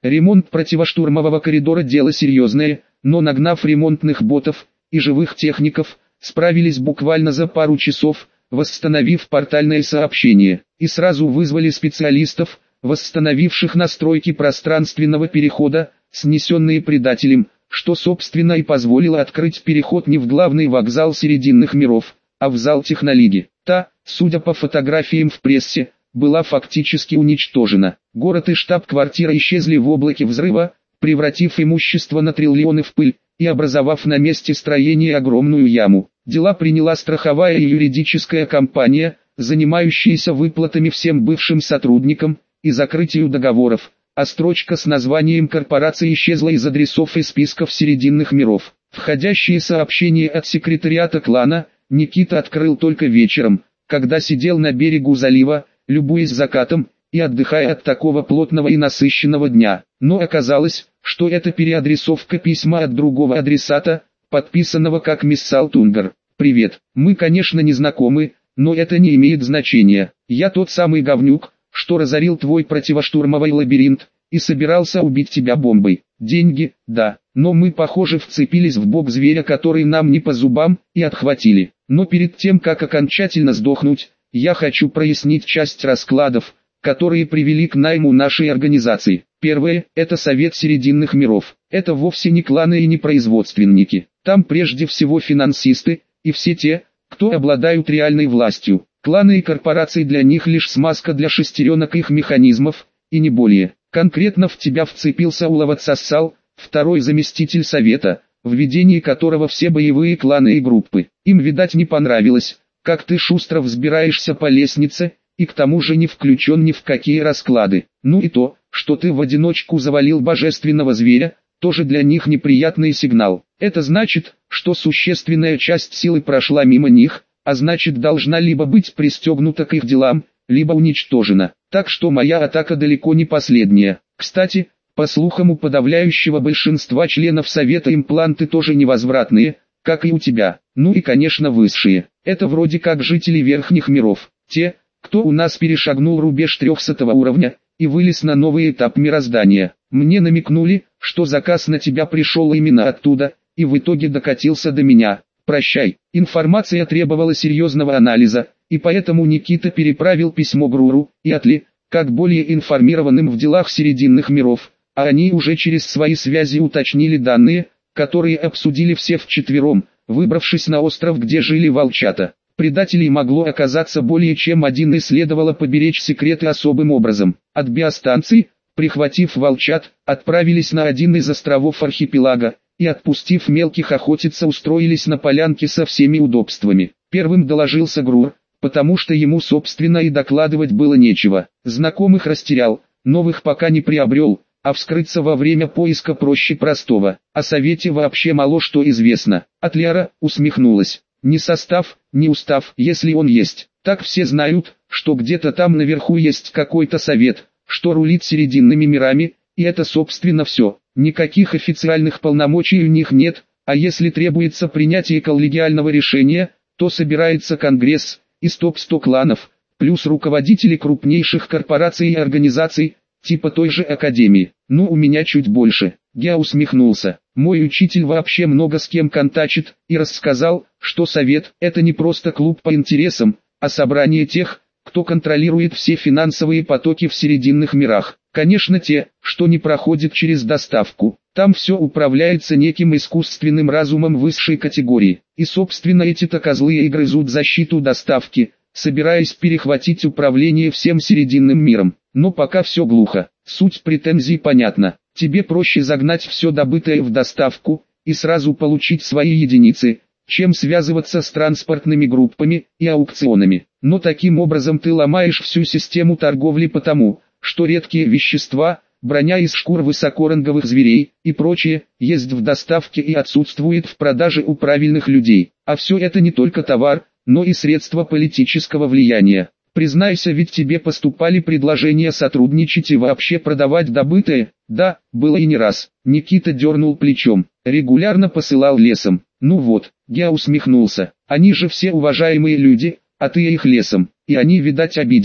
Ремонт противоштурмового коридора дело серьезное, но нагнав ремонтных ботов и живых техников, справились буквально за пару часов, восстановив портальное сообщение, и сразу вызвали специалистов, восстановивших настройки пространственного перехода, снесенные предателем, что собственно и позволило открыть переход не в главный вокзал Серединных миров, а в зал Технолиги. Та, судя по фотографиям в прессе, была фактически уничтожена. Город и штаб-квартира исчезли в облаке взрыва, превратив имущество на триллионы в пыль, и образовав на месте строения огромную яму. Дела приняла страховая и юридическая компания, занимающаяся выплатами всем бывшим сотрудникам и закрытию договоров, а строчка с названием корпорации исчезла из адресов и списков Серединных миров. Входящие сообщения от секретариата клана Никита открыл только вечером, когда сидел на берегу залива, любуясь закатом и отдыхая от такого плотного и насыщенного дня. Но оказалось, что это переадресовка письма от другого адресата, подписанного как Миссал Тунгар. «Привет, мы конечно не знакомы, но это не имеет значения. Я тот самый говнюк, что разорил твой противоштурмовый лабиринт, и собирался убить тебя бомбой. Деньги, да, но мы похоже вцепились в бок зверя, который нам не по зубам, и отхватили. Но перед тем как окончательно сдохнуть, я хочу прояснить часть раскладов, которые привели к найму нашей организации. Первое – это Совет Серединных миров. Это вовсе не кланы и не производственники. Там прежде всего финансисты, и все те, кто обладают реальной властью. Кланы и корпорации для них лишь смазка для шестеренок их механизмов, и не более. Конкретно в тебя вцепился Улават Сассал, второй заместитель совета, в ведении которого все боевые кланы и группы. Им, видать, не понравилось, как ты шустро взбираешься по лестнице, и к тому же не включен ни в какие расклады. Ну и то, что ты в одиночку завалил божественного зверя, тоже для них неприятный сигнал. Это значит, что существенная часть силы прошла мимо них, а значит должна либо быть пристегнута к их делам, либо уничтожена. Так что моя атака далеко не последняя. Кстати, по слухам у подавляющего большинства членов Совета импланты тоже невозвратные, как и у тебя. Ну и конечно высшие. Это вроде как жители верхних миров. Те, кто у нас перешагнул рубеж 300 уровня и вылез на новый этап мироздания. Мне намекнули, что заказ на тебя пришел именно оттуда, и в итоге докатился до меня. Прощай. Информация требовала серьезного анализа, и поэтому Никита переправил письмо Груру и Атли, как более информированным в делах Серединных миров, а они уже через свои связи уточнили данные, которые обсудили все вчетвером, выбравшись на остров, где жили волчата. Предателей могло оказаться более чем один, и следовало поберечь секреты особым образом. От биостанции, прихватив волчат, отправились на один из островов архипелага, и отпустив мелких охотиться устроились на полянке со всеми удобствами. Первым доложился Грур, потому что ему собственно и докладывать было нечего. Знакомых растерял, новых пока не приобрел, а вскрыться во время поиска проще простого. О совете вообще мало что известно. Атлиара усмехнулась. Ни состав, ни устав, если он есть. Так все знают, что где-то там наверху есть какой-то совет, что рулит Серединными мирами, и это собственно все. Никаких официальных полномочий у них нет, а если требуется принятие коллегиального решения, то собирается Конгресс из топ-100 кланов, плюс руководители крупнейших корпораций и организаций, типа той же Академии. Ну, у меня чуть больше. Я усмехнулся. Мой учитель вообще много с кем контачит, и рассказал, что совет – это не просто клуб по интересам, а собрание тех, кто контролирует все финансовые потоки в Серединных мирах. Конечно, те, что не проходят через доставку. Там все управляется неким искусственным разумом высшей категории. И собственно эти-то козлы и грызут защиту доставки, собираясь перехватить управление всем Серединным миром. Но пока все глухо. Суть претензий понятна. Тебе проще загнать все добытое в доставку и сразу получить свои единицы, чем связываться с транспортными группами и аукционами. Но таким образом ты ломаешь всю систему торговли, потому что редкие вещества, броня из шкур высокоранговых зверей и прочее, есть в доставке и отсутствует в продаже у правильных людей. А все это не только товар, но и средства политического влияния. Признайся, ведь тебе поступали предложения сотрудничать и вообще продавать добытое? Да, было и не раз. Никита дернул плечом. Регулярно посылал лесом. Ну вот, я усмехнулся. Они же все уважаемые люди, а ты их лесом. И они, видать, обиделись.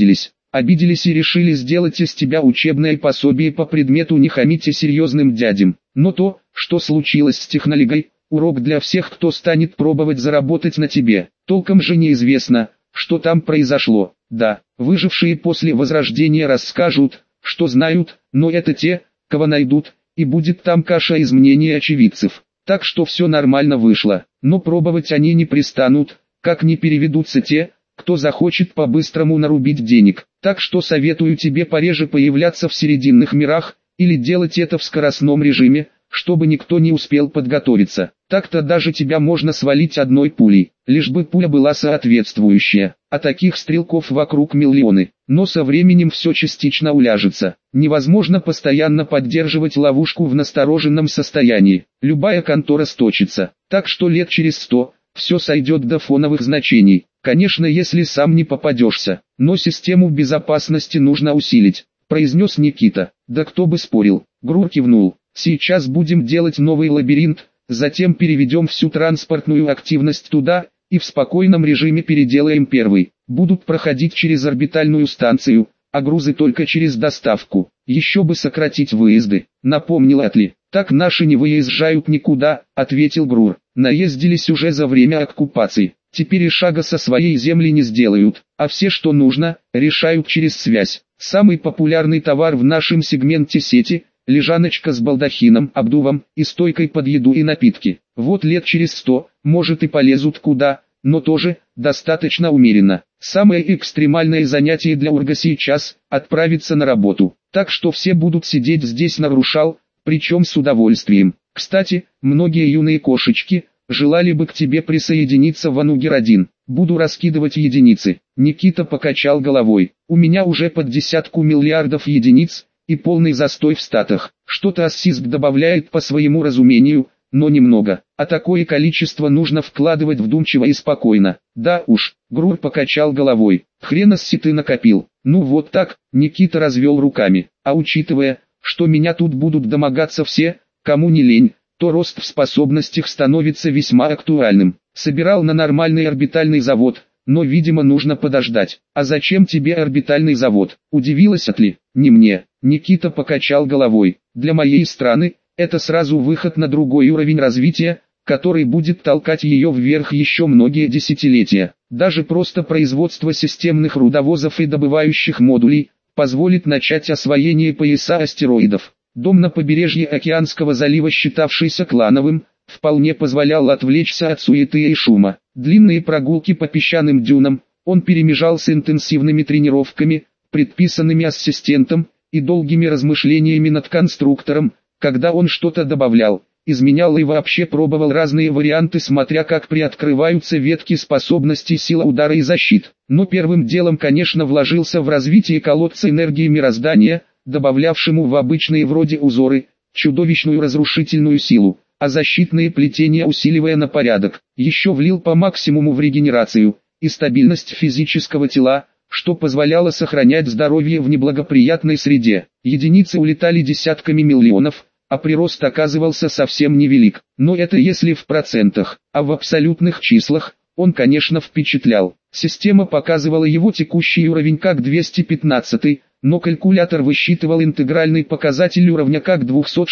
обиделись и решили сделать из тебя учебное пособие по предмету «Не хамите серьезным дядям». Но то, что случилось с технологией, урок для всех, кто станет пробовать заработать на тебе. Толком же неизвестно, что там произошло. Да, выжившие после возрождения расскажут, что знают, но это те, кого найдут, и будет там каша из мнений очевидцев. Так что все нормально вышло, но пробовать они не пристанут, как не переведутся те, кто захочет по-быстрому нарубить денег. Так что советую тебе пореже появляться в серединных мирах, или делать это в скоростном режиме, чтобы никто не успел подготовиться. Так-то даже тебя можно свалить одной пулей, лишь бы пуля была соответствующая. А таких стрелков вокруг миллионы. Но со временем все частично уляжется. Невозможно постоянно поддерживать ловушку в настороженном состоянии. Любая контора сточится. Так что лет через 100 все сойдет до фоновых значений. Конечно, если сам не попадешься. Но систему безопасности нужно усилить, произнес Никита. Да кто бы спорил. Грур кивнул. Сейчас будем делать новый лабиринт, затем переведем всю транспортную активность туда, и в спокойном режиме переделаем первый. Будут проходить через орбитальную станцию, а грузы только через доставку. Еще бы сократить выезды, напомнил Атли. Так наши не выезжают никуда, ответил Грур. Наездились уже за время оккупации. Теперь и шага со своей земли не сделают, а все, что нужно, решают через связь. Самый популярный товар в нашем сегменте сети – лежаночка с балдахином, обдувом и стойкой под еду и напитки. Вот лет через 100, может и полезут куда, но тоже, достаточно умеренно. Самое экстремальное занятие для Урга сейчас – отправиться на работу. Так что все будут сидеть здесь на Грушал, причем с удовольствием. Кстати, многие юные кошечки желали бы к тебе присоединиться в Анугер-1. Буду раскидывать единицы. Никита покачал головой. У меня уже под 10 миллиардов единиц, и полный застой в статах. Что-то Ассиск добавляет по своему разумению, но немного. А такое количество нужно вкладывать вдумчиво и спокойно. Да уж, Грур покачал головой. Хрена си ты накопил. Ну вот так, Никита развел руками. А учитывая, что меня тут будут домогаться все, кому не лень, то рост в способностях становится весьма актуальным. Собирал на нормальный орбитальный завод, но видимо нужно подождать. А зачем тебе орбитальный завод? Удивилась Атли. Не мне. Никита покачал головой. Для моей страны, это сразу выход на другой уровень развития, который будет толкать ее вверх еще многие десятилетия. Даже просто производство системных рудовозов и добывающих модулей позволит начать освоение пояса астероидов. Дом на побережье Океанского залива, считавшийся клановым, вполне позволял отвлечься от суеты и шума. Длинные прогулки по песчаным дюнам он перемежал с интенсивными тренировками, предписанными ассистентом, и долгими размышлениями над конструктором, когда он что-то добавлял, изменял и вообще пробовал разные варианты, смотря как приоткрываются ветки способностей сила удара и защит. Но первым делом, конечно, вложился в развитие колодца энергии мироздания, добавлявшему в обычные вроде узоры чудовищную разрушительную силу, а защитные плетения усиливая на порядок. Еще влил по максимуму в регенерацию и стабильность физического тела, что позволяло сохранять здоровье в неблагоприятной среде. Единицы улетали десятками миллионов, а прирост оказывался совсем невелик. Но это если в процентах, а в абсолютных числах он, конечно, впечатлял. Система показывала его текущий уровень как 215, но калькулятор высчитывал интегральный показатель уровня как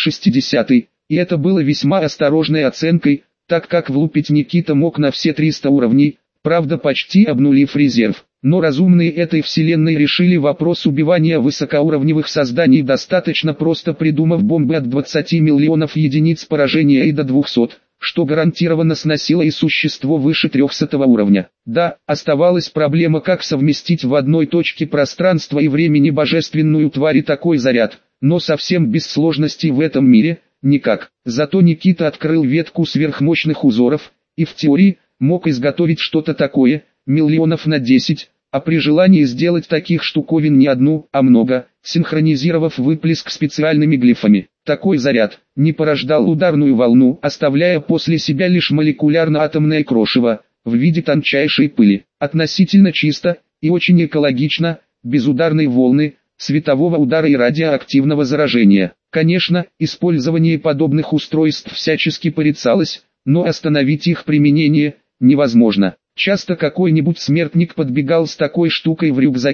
260, и это было весьма осторожной оценкой, так как влупить Никита мог на все 300 уровней, правда почти обнулив резерв. Но разумные этой вселенной решили вопрос убивания высокоуровневых созданий достаточно просто, придумав бомбы от 20 миллионов единиц поражения и до 200, что гарантированно сносило и существо выше 300 уровня. Да, оставалась проблема, как совместить в одной точке пространства и времени божественную тварь и такой заряд, но совсем без сложностей в этом мире никак. Зато Никита открыл ветку сверхмощных узоров, и в теории мог изготовить что-то такое, миллионов на 10, а при желании сделать таких штуковин не одну, а много, синхронизировав выплеск специальными глифами. Такой заряд не порождал ударную волну, оставляя после себя лишь молекулярно-атомное крошево в виде тончайшей пыли. Относительно чисто и очень экологично, без ударной волны, светового удара и радиоактивного заражения. Конечно, использование подобных устройств всячески порицалось, но остановить их применение невозможно. Часто какой-нибудь смертник подбегал с такой штукой в рюкзаке,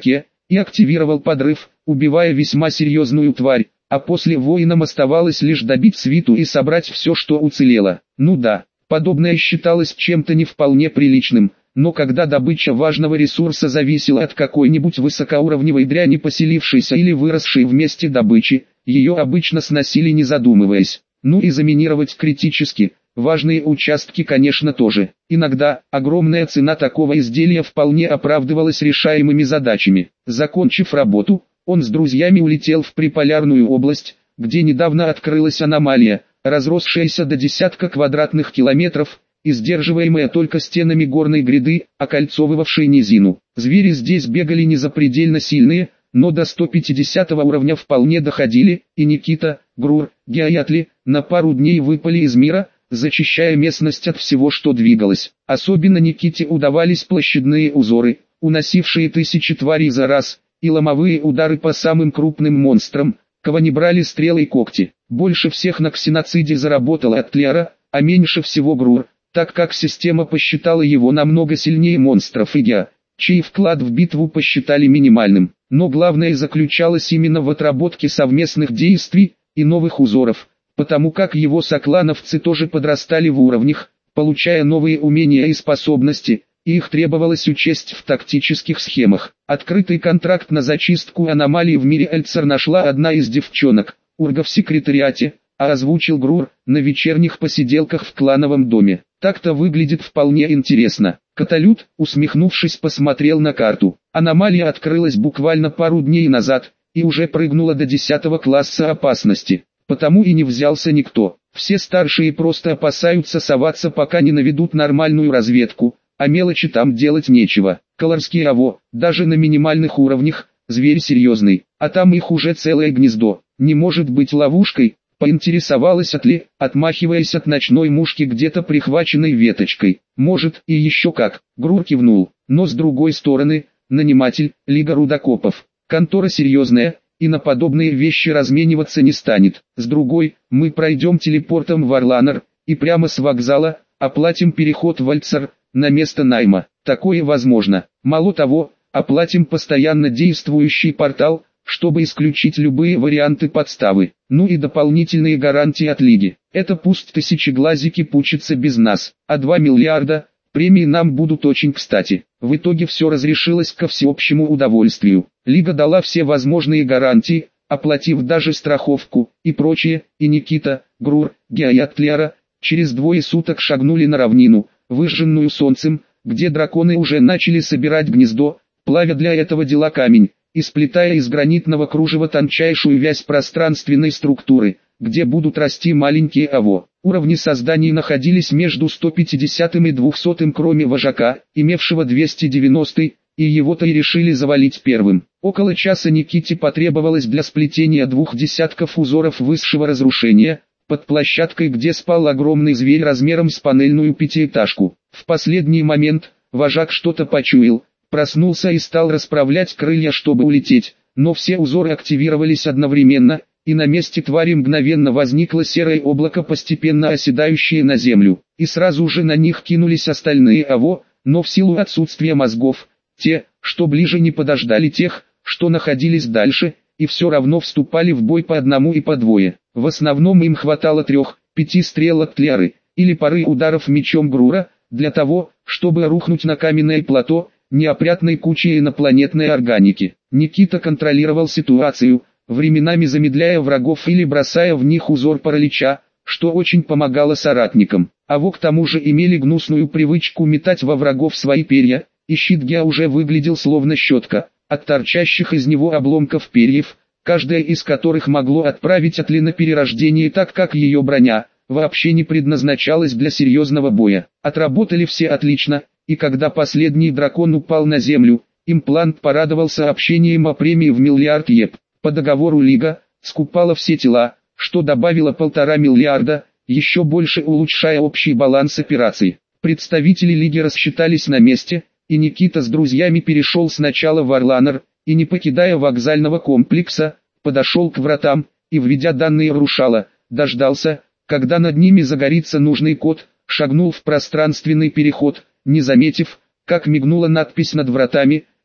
и активировал подрыв, убивая весьма серьезную тварь, а после воинам оставалось лишь добить свиту и собрать все, что уцелело. Ну да, подобное считалось чем-то не вполне приличным, но когда добыча важного ресурса зависела от какой-нибудь высокоуровневой дряни, поселившейся или выросшей в месте добычи, ее обычно сносили не задумываясь. Ну и заминировать критически важные участки, конечно, тоже. Иногда огромная цена такого изделия вполне оправдывалась решаемыми задачами. Закончив работу, он с друзьями улетел в Приполярную область, где недавно открылась аномалия, разросшаяся до десятка квадратных километров, и сдерживаемая только стенами горной гряды, окольцовывавшей низину. Звери здесь бегали не запредельно сильные, но до 150 уровня вполне доходили, и Никита, Грур, Геаятли на пару дней выпали из мира, зачищая местность от всего, что двигалось. Особенно Никите удавались площадные узоры, уносившие тысячи тварей за раз, и ломовые удары по самым крупным монстрам, кого не брали стрелы и когти. Больше всех на ксеноциде заработал Атлера, а меньше всего Грур, так как система посчитала его намного сильнее монстров и Геа, чей вклад в битву посчитали минимальным. Но главное заключалось именно в отработке совместных действий и новых узоров, потому как его соклановцы тоже подрастали в уровнях, получая новые умения и способности, и их требовалось учесть в тактических схемах. Открытый контракт на зачистку аномалий в мире Эльцер нашла одна из девчонок, Урга в секретариате, а озвучил Грур на вечерних посиделках в клановом доме. Так-то выглядит вполне интересно. Каталют, усмехнувшись, посмотрел на карту. Аномалия открылась буквально пару дней назад, и уже прыгнула до 10 класса опасности. Потому и не взялся никто. Все старшие просто опасаются соваться, пока не наведут нормальную разведку, а мелочи там делать нечего. Колорские аво, даже на минимальных уровнях, зверь серьезный, а там их уже целое гнездо. Не может быть ловушкой, поинтересовалась Атли, отмахиваясь от ночной мушки где-то прихваченной веточкой. Может, и еще как. Грур кивнул, но с другой стороны, наниматель, Лига Рудокопов. Контора серьезная, и на подобные вещи размениваться не станет. С другой, мы пройдем телепортом в Орланер, и прямо с вокзала, оплатим переход в Альцер, на место найма. Такое возможно. Мало того, оплатим постоянно действующий портал, чтобы исключить любые варианты подставы. Ну и дополнительные гарантии от Лиги. Это пусть тысячеглазики пучатся без нас, а 2 миллиарда премии нам будут очень кстати. В итоге все разрешилось ко всеобщему удовольствию. Лига дала все возможные гарантии, оплатив даже страховку и прочее, и Никита, Грур, Геа и Атлера через 2 суток шагнули на равнину, выжженную солнцем, где драконы уже начали собирать гнездо, плавя для этого дела камень, и сплетая из гранитного кружева тончайшую вязь пространственной структуры, где будут расти маленькие аво. Уровни созданий находились между 150 и 200, кроме вожака, имевшего 290, и его-то и решили завалить первым. Около часа Никите потребовалось для сплетения 2 десятков узоров высшего разрушения, под площадкой, где спал огромный зверь размером с панельную пятиэтажку. В последний момент, вожак что-то почуял, проснулся и стал расправлять крылья, чтобы улететь, но все узоры активировались одновременно, и на месте твари мгновенно возникло серое облако, постепенно оседающее на землю, и сразу же на них кинулись остальные аво, но в силу отсутствия мозгов, те, что ближе, не подождали тех, что находились дальше, и все равно вступали в бой по одному и по двое. В основном им хватало 3-5 стрел от Тляры, или пары ударов мечом Грура, для того, чтобы рухнуть на каменное плато, неопрятной кучей инопланетной органики. Никита контролировал ситуацию, временами замедляя врагов или бросая в них узор паралича, что очень помогало соратникам. Аво к тому же имели гнусную привычку метать во врагов свои перья, и щит Геа уже выглядел словно щетка, от торчащих из него обломков перьев, каждая из которых могло отправить Атли на перерождение, так как ее броня вообще не предназначалась для серьезного боя. Отработали все отлично, и когда последний дракон упал на землю, имплант порадовал сообщением о премии в миллиард еп. По договору Лига скупала все тела, что добавило 1,5 миллиарда, еще больше улучшая общий баланс операций. Представители Лиги рассчитались на месте, и Никита с друзьями перешел сначала в Орланер, и не покидая вокзального комплекса, подошел к вратам, и введя данные Рушала, дождался, когда над ними загорится нужный код, шагнул в пространственный переход, не заметив, как мигнула надпись над вратами,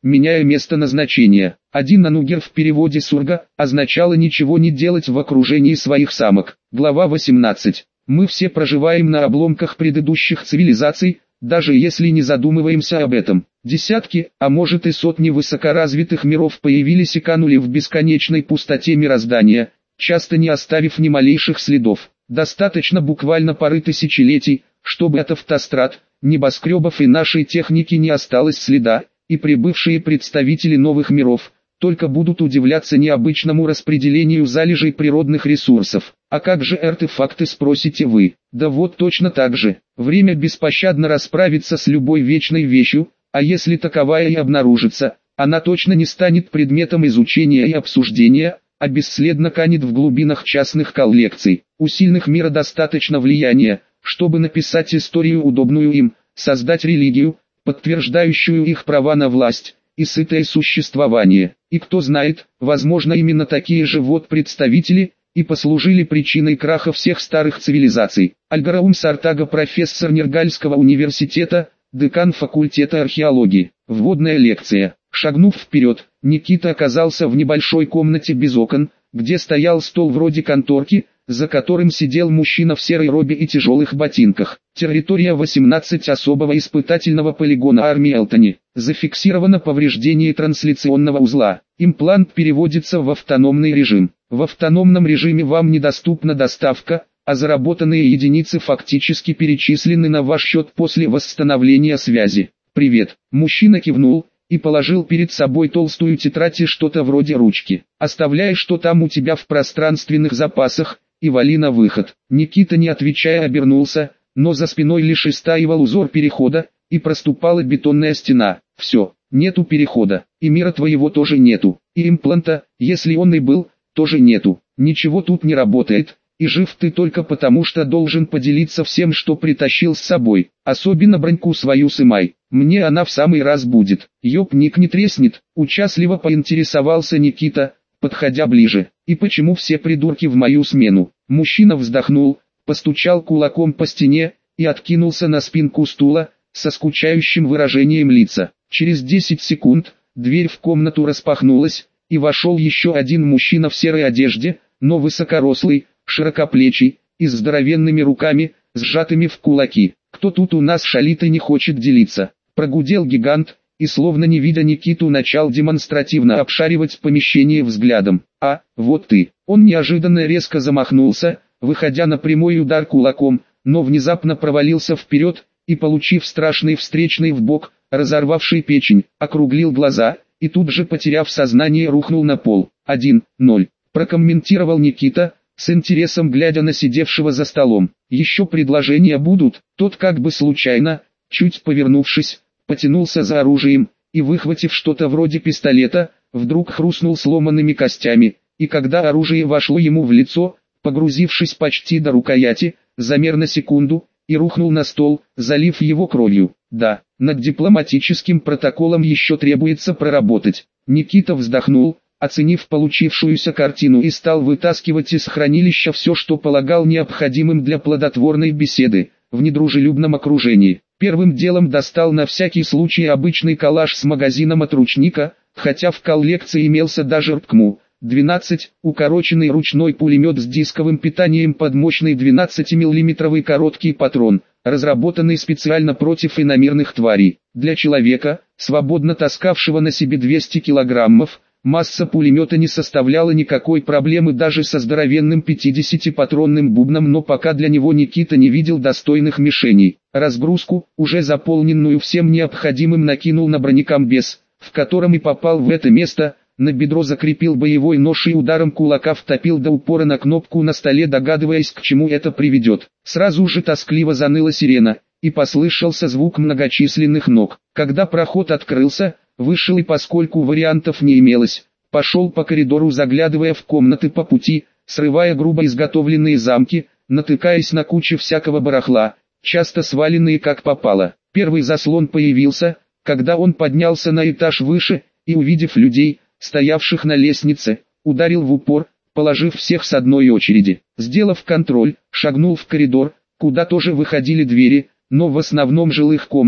меняя место назначения. Один анугер в переводе сурга означало ничего не делать в окружении своих самок. Глава 18. Мы все проживаем на обломках предыдущих цивилизаций, даже если не задумываемся об этом. Десятки, а может и сотни высокоразвитых миров появились и канули в бесконечной пустоте мироздания, часто не оставив ни малейших следов. Достаточно буквально пары тысячелетий, чтобы от автострад, небоскребов и нашей техники не осталось следа, и прибывшие представители новых миров только будут удивляться необычному распределению залежей природных ресурсов. А как же артефакты, спросите вы? Да вот точно так же. Время беспощадно расправится с любой вечной вещью, а если таковая и обнаружится, она точно не станет предметом изучения и обсуждения, а бесследно канет в глубинах частных коллекций. У сильных мира достаточно влияния, чтобы написать историю, удобную им, создать религию, подтверждающую их права на власть и сытое существование. И кто знает, возможно именно такие же вот представители и послужили причиной краха всех старых цивилизаций. Альгараум Сартага, профессор Нергальского университета, декан факультета археологии. Вводная лекция. Шагнув вперед, Никита оказался в небольшой комнате без окон, где стоял стол вроде конторки, за которым сидел мужчина в серой робе и тяжелых ботинках. Территория 18 особого испытательного полигона армии Элтони. Зафиксировано повреждение трансляционного узла. Имплант переводится в автономный режим. В автономном режиме вам недоступна доставка, а заработанные единицы фактически перечислены на ваш счет после восстановления связи. «Привет». Мужчина кивнул и положил перед собой толстую тетрадь и что-то вроде ручки. «Оставляй, что там у тебя в пространственных запасах, и вали на выход». Никита, не отвечая, обернулся, но за спиной лишь истаивал узор перехода, и проступала бетонная стена. «Все, нету перехода, и мира твоего тоже нету, и импланта, если он и был, тоже нету. Ничего тут не работает, и жив ты только потому, что должен поделиться всем, что притащил с собой. Особенно броньку свою сымай, мне она в самый раз будет». «Ёпник, не треснет?» — участливо поинтересовался Никита, подходя ближе. «И почему все придурки в мою смену?» Мужчина вздохнул, постучал кулаком по стене и откинулся на спинку стула, со скучающим выражением лица. Через 10 секунд дверь в комнату распахнулась, и вошел еще один мужчина в серой одежде, но высокорослый, широкоплечий, и с здоровенными руками, сжатыми в кулаки. «Кто тут у нас шалит и не хочет делиться?» — прогудел гигант, и словно не видя Никиту, начал демонстративно обшаривать помещение взглядом. «А, вот ты». Он неожиданно резко замахнулся, выходя на прямой удар кулаком, но внезапно провалился вперед, и, получив страшный встречный в бок, разорвавший печень, округлил глаза, и тут же, потеряв сознание, рухнул на пол. 1-0. Прокомментировал Никита, с интересом глядя на сидевшего за столом. «Еще предложения будут?» Тот как бы случайно, чуть повернувшись, потянулся за оружием, и, выхватив что-то вроде пистолета, вдруг хрустнул сломанными костями, и когда оружие вошло ему в лицо, погрузившись почти до рукояти, замер на секунду, и рухнул на стол, залив его кровью. «Да, над дипломатическим протоколом еще требуется проработать». Никита вздохнул, оценив получившуюся картину, и стал вытаскивать из хранилища все, что полагал необходимым для плодотворной беседы, в недружелюбном окружении. Первым делом достал на всякий случай обычный калаш с магазином от ручника, хотя в коллекции имелся даже РПКМУ-12, укороченный ручной пулемет с дисковым питанием под мощный 12-мм короткий патрон, разработанный специально против иномирных тварей. Для человека, свободно таскавшего на себе 200 килограммов, масса пулемета не составляла никакой проблемы даже со здоровенным 50-патронным бубном, но пока для него Никита не видел достойных мишеней. Разгрузку, уже заполненную всем необходимым, накинул на бронекомбез, в котором и попал в это место, на бедро закрепил боевой нож и ударом кулака втопил до упора на кнопку на столе, догадываясь, к чему это приведет. Сразу же тоскливо заныла сирена, и послышался звук многочисленных ног. Когда проход открылся, вышел и, поскольку вариантов не имелось, пошел по коридору, заглядывая в комнаты по пути, срывая грубо изготовленные замки, натыкаясь на кучу всякого барахла, часто сваленные как попало. Первый заслон появился, когда он поднялся на этаж выше, и, увидев людей, стоявших на лестнице, ударил в упор, положив всех с одной очереди. Сделав контроль, шагнул в коридор, куда тоже выходили двери, но в основном жилых комнат,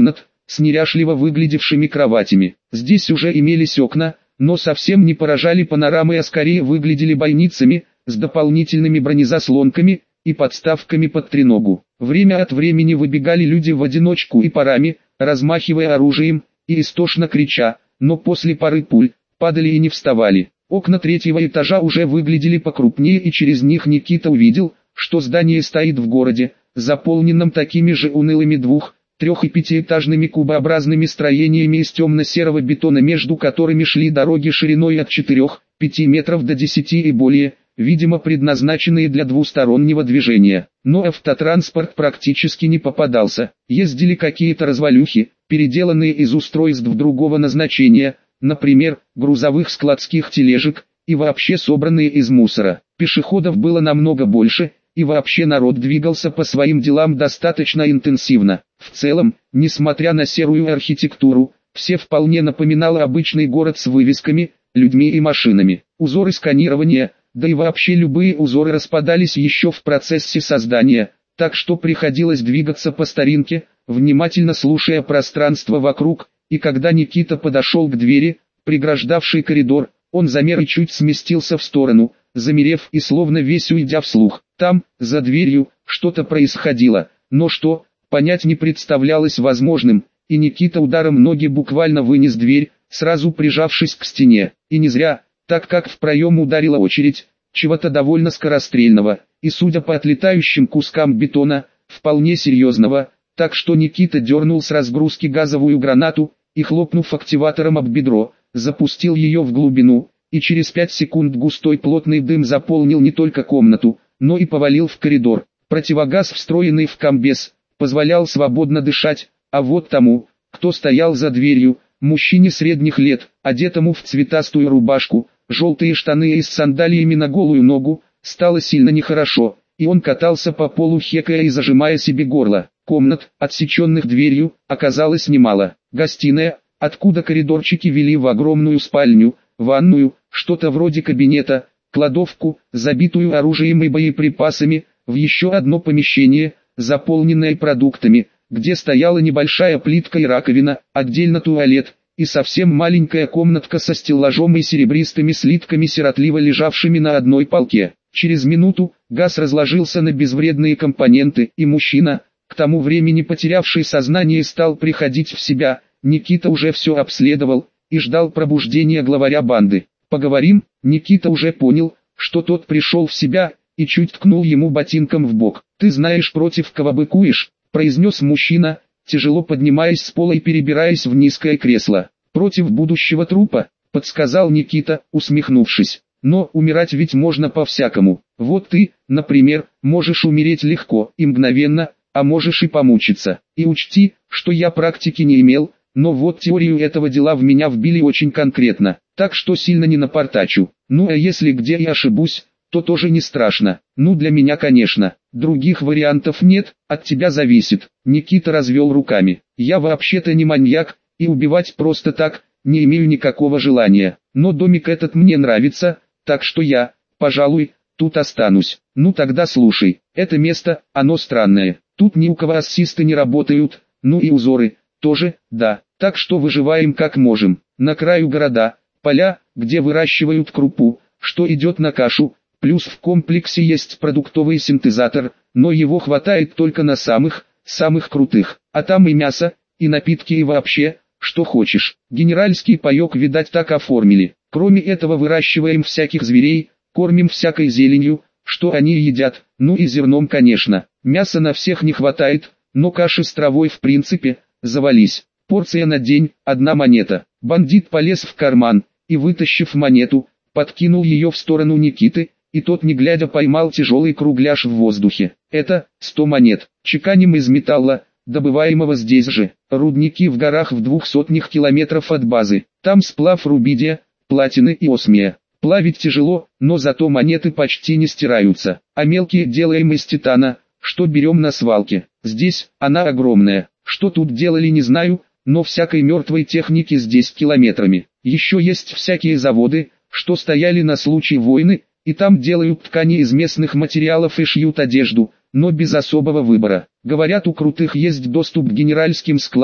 с неряшливо выглядевшими кроватями. Здесь уже имелись окна, но совсем не поражали панорамой, а скорее выглядели бойницами, с дополнительными бронезаслонками и подставками под треногу. Время от времени выбегали люди в одиночку и парами, размахивая оружием и истошно крича, но после пары пуль падали и не вставали. Окна третьего этажа уже выглядели покрупнее, и через них Никита увидел, что здание стоит в городе, заполненном такими же унылыми двух-, трех- и пятиэтажными кубообразными строениями из темно-серого бетона, между которыми шли дороги шириной от 4-5 метров до 10 и более, видимо предназначенные для двустороннего движения. Но автотранспорт практически не попадался. Ездили какие-то развалюхи, переделанные из устройств другого назначения, например, грузовых складских тележек, и вообще собранные из мусора. Пешеходов было намного больше, и вообще народ двигался по своим делам достаточно интенсивно. В целом, несмотря на серую архитектуру, все вполне напоминало обычный город с вывесками, людьми и машинами. Узоры сканирования, да и вообще любые узоры распадались еще в процессе создания, так что приходилось двигаться по старинке, внимательно слушая пространство вокруг, и когда Никита подошел к двери, преграждавшей коридор, он замер и чуть сместился в сторону, замерев и словно весь уйдя вслух. Там, за дверью, что-то происходило, но что, понять не представлялось возможным, и Никита ударом ноги буквально вынес дверь, сразу прижавшись к стене. И не зря, так как в проем ударила очередь, чего-то довольно скорострельного, и судя по отлетающим кускам бетона, вполне серьезного, так что Никита дернул с разгрузки газовую гранату, и хлопнув активатором об бедро, запустил ее в глубину, и через 5 секунд густой плотный дым заполнил не только комнату, но и повалил в коридор. Противогаз, встроенный в комбез, позволял свободно дышать, а вот тому, кто стоял за дверью, мужчине средних лет, одетому в цветастую рубашку, желтые штаны и с сандалиями на голую ногу, стало сильно нехорошо, и он катался по полу, хекая и зажимая себе горло. Комнат, отсеченных дверью, оказалось немало. Гостиная, откуда коридорчики вели в огромную спальню, ванную, что-то вроде кабинета, кладовку, забитую оружием и боеприпасами, в еще одно помещение, заполненное продуктами, где стояла небольшая плитка и раковина, отдельно туалет, и совсем маленькая комнатка со стеллажом и серебристыми слитками, сиротливо лежавшими на одной полке. Через минуту газ разложился на безвредные компоненты, и мужчина, к тому времени потерявший сознание, стал приходить в себя. Никита уже все обследовал и ждал пробуждения главаря банды. «Поговорим?» Никита уже понял, что тот пришел в себя, и чуть ткнул ему ботинком в бок. «Ты знаешь, против кого быкуешь?» – произнес мужчина, тяжело поднимаясь с пола и перебираясь в низкое кресло. «Против будущего трупа», – подсказал Никита, усмехнувшись. «Но умирать ведь можно по-всякому. Вот ты, например, можешь умереть легко и мгновенно, а можешь и помучиться. И учти, что я практики не имел, но вот теорию этого дела в меня вбили очень конкретно, так что сильно не напортачу. Ну а если где и ошибусь, то тоже не страшно. Ну для меня, конечно. Других вариантов нет, от тебя зависит». Никита развел руками. «Я вообще-то не маньяк, и убивать просто так, не имею никакого желания. Но домик этот мне нравится, так что я, пожалуй, тут останусь. Ну тогда слушай, это место, оно странное. Тут ни у кого ассисты не работают, ну и узоры тоже, да. Так что выживаем как можем. На краю города, поля, где выращивают крупу, что идет на кашу, плюс в комплексе есть продуктовый синтезатор, но его хватает только на самых крутых. А там и мясо, и напитки, и вообще, что хочешь. Генеральский паёк, видать, так оформили. Кроме этого выращиваем всяких зверей, кормим всякой зеленью, что они едят, ну и зерном, конечно. Мяса на всех не хватает, но каши с травой в принципе, завались. Порция на день, 1 монета». Бандит полез в карман, и вытащив монету, подкинул ее в сторону Никиты, и тот не глядя поймал тяжелый кругляш в воздухе. «Это 100 монет. Чеканим из металла, добываемого здесь же. Рудники в горах в 200 километров от базы. Там сплав рубидия, платины и осмия. Плавить тяжело, но зато монеты почти не стираются. А мелкие делаем из титана, что берем на свалке. Здесь она огромная. Что тут делали, не знаю, но всякой мертвой техники здесь километрами. Еще есть всякие заводы, что стояли на случай войны, и там делают ткани из местных материалов и шьют одежду, но без особого выбора. Говорят, у крутых есть доступ к генеральским складам,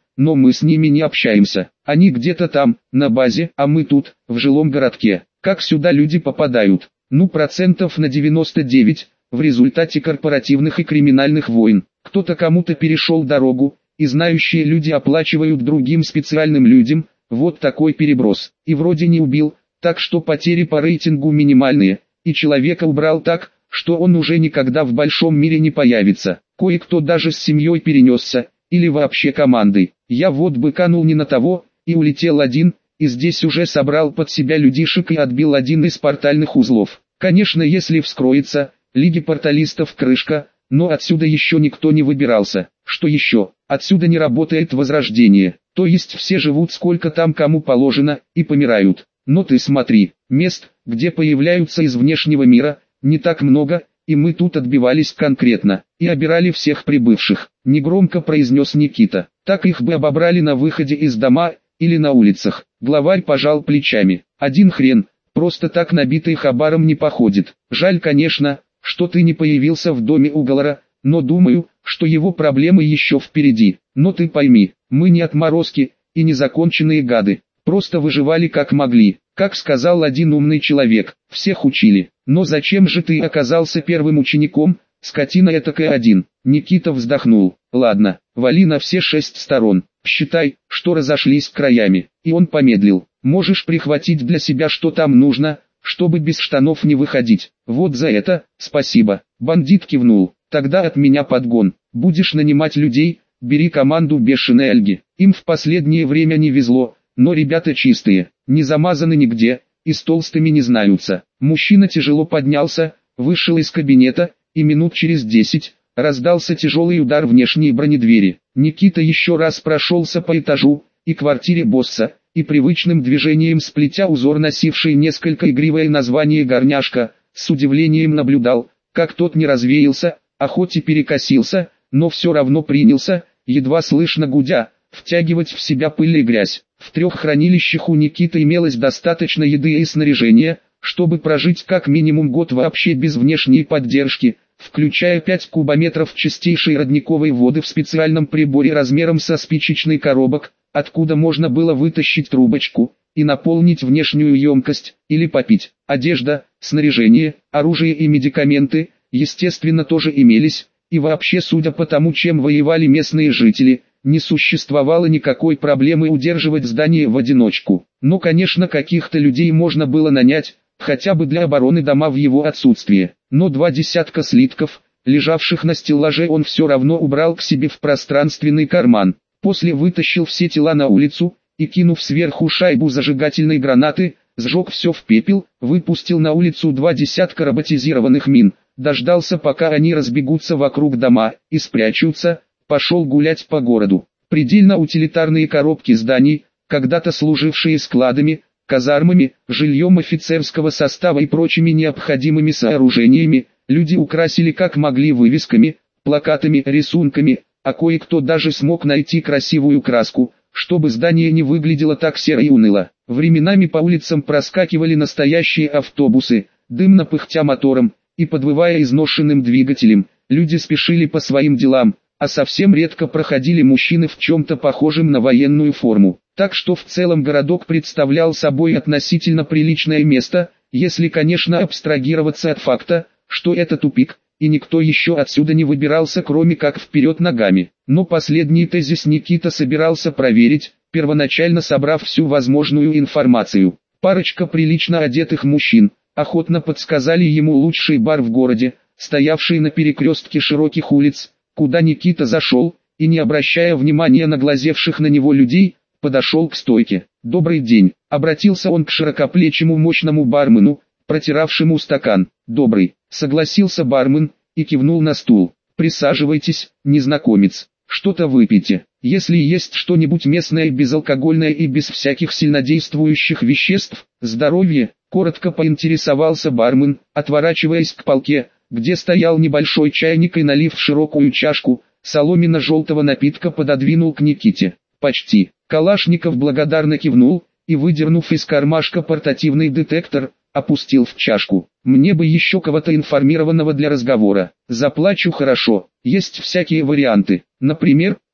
но мы с ними не общаемся. Они где-то там, на базе, а мы тут, в жилом городке. Как сюда люди попадают? Ну, процентов на 99, в результате корпоративных и криминальных войн. Кто-то кому-то перешел дорогу, и знающие люди оплачивают другим специальным людям, вот такой переброс. И вроде не убил, так что потери по рейтингу минимальные, и человека убрал так, что он уже никогда в большом мире не появится. Кое-кто даже с семьей перенесся, или вообще командой. Я вот быканул не на того, и улетел один, и здесь уже собрал под себя людишек и отбил один из портальных узлов. Конечно, если вскроется, Лиги порталистов крышка, но отсюда еще никто не выбирался. Что еще? Отсюда не работает возрождение, то есть все живут сколько там кому положено, и помирают. Но ты смотри, мест, где появляются из внешнего мира, не так много, и мы тут отбивались конкретно, и обирали всех прибывших, негромко произнес Никита. Так их бы обобрали на выходе из дома, или на улицах. Главарь пожал плечами. Один хрен, просто так набитый хабаром не походит. Жаль, конечно, что ты не появился в доме Уголора, но думаю, что его проблемы еще впереди. Но ты пойми, мы не отморозки, и не законченные гады. Просто выживали как могли. Как сказал один умный человек, всех учили. Но зачем же ты оказался первым учеником, скотина этакая один? Никита вздохнул. Ладно, вали на все 6 сторон. Считай, что разошлись краями. И он помедлил. Можешь прихватить для себя что там нужно, чтобы без штанов не выходить. Вот за это, спасибо. Бандит кивнул. Тогда от меня подгон. Будешь нанимать людей, бери команду бешеной Ольги. Им в последнее время не везло, но ребята чистые, не замазаны нигде, и с толстыми не знаются. Мужчина тяжело поднялся, вышел из кабинета, и минут через 10 раздался тяжелый удар внешней бронедвери. Никита еще раз прошелся по этажу и квартире босса, и привычным движением сплетя узор, носивший несколько игривое название «горняшка», с удивлением наблюдал, как тот не развеялся, а хоть и перекосился, но все равно принялся, едва слышно гудя, втягивать в себя пыль и грязь. В 3 хранилищах у Никиты имелось достаточно еды и снаряжения, чтобы прожить как минимум год вообще без внешней поддержки, включая 5 кубометров чистейшей родниковой воды в специальном приборе размером со спичечный коробок, откуда можно было вытащить трубочку и наполнить внешнюю емкость, или попить. Одежда, снаряжение, оружие и медикаменты, естественно, тоже имелись, и вообще, судя по тому, чем воевали местные жители, не существовало никакой проблемы удерживать здание в одиночку. Но, конечно, каких-то людей можно было нанять, хотя бы для обороны дома в его отсутствие. Но 2 десятка слитков, лежавших на стеллаже, он все равно убрал к себе в пространственный карман. После вытащил все тела на улицу, и кинув сверху шайбу зажигательной гранаты, сжег все в пепел, выпустил на улицу 2 десятка роботизированных мин, дождался, пока они разбегутся вокруг дома и спрячутся, пошел гулять по городу. Предельно утилитарные коробки зданий, когда-то служившие складами, казармами, жильем офицерского состава и прочими необходимыми сооружениями, люди украсили как могли вывесками, плакатами, рисунками, а кое-кто даже смог найти красивую краску, чтобы здание не выглядело так серо и уныло. Временами по улицам проскакивали настоящие автобусы, дымно пыхтя мотором, и подвывая изношенным двигателем, люди спешили по своим делам, а совсем редко проходили мужчины в чем-то похожем на военную форму. Так что в целом городок представлял собой относительно приличное место, если, конечно, абстрагироваться от факта, что это тупик, и никто еще отсюда не выбирался, кроме как вперед ногами. Но последний тезис Никита собирался проверить, первоначально собрав всю возможную информацию. Парочка прилично одетых мужчин охотно подсказали ему лучший бар в городе, стоявший на перекрестке широких улиц, куда Никита зашел, и, не обращая внимания на глазевших на него людей, подошел к стойке. «Добрый день», — обратился он к широкоплечему мощному бармену, протиравшему стакан. «Добрый», — согласился бармен, и кивнул на стул. «Присаживайтесь, незнакомец, что-то выпейте. Если есть что-нибудь местное, безалкогольное и без всяких сильнодействующих веществ, здоровье», — коротко поинтересовался бармен, отворачиваясь к полке, где стоял небольшой чайник, и, налив в широкую чашку, соломенно-желтого напитка пододвинул к Никите. «Почти». Калашников благодарно кивнул, и, выдернув из кармашка портативный детектор, опустил в чашку. «Мне бы еще кого-то информированного для разговора. Заплачу хорошо. Есть всякие варианты. Например,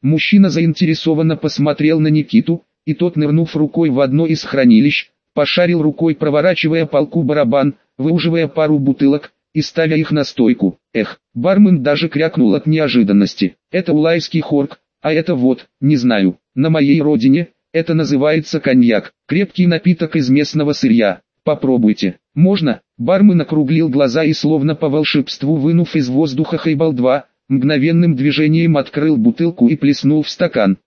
Мужчина заинтересованно посмотрел на Никиту, и тот, нырнув рукой в одно из хранилищ, пошарил рукой, проворачивая полку барабан, выуживая пару бутылок и ставя их на стойку. Эх, бармен даже крякнул от неожиданности. Это улайский хорк, а это вот, не знаю, на моей родине, это называется коньяк, крепкий напиток из местного сырья. Попробуйте. Можно? Бармен округлил глаза и словно по волшебству, вынув из воздуха хайбал-2, мгновенным движением открыл бутылку и плеснул в стакан.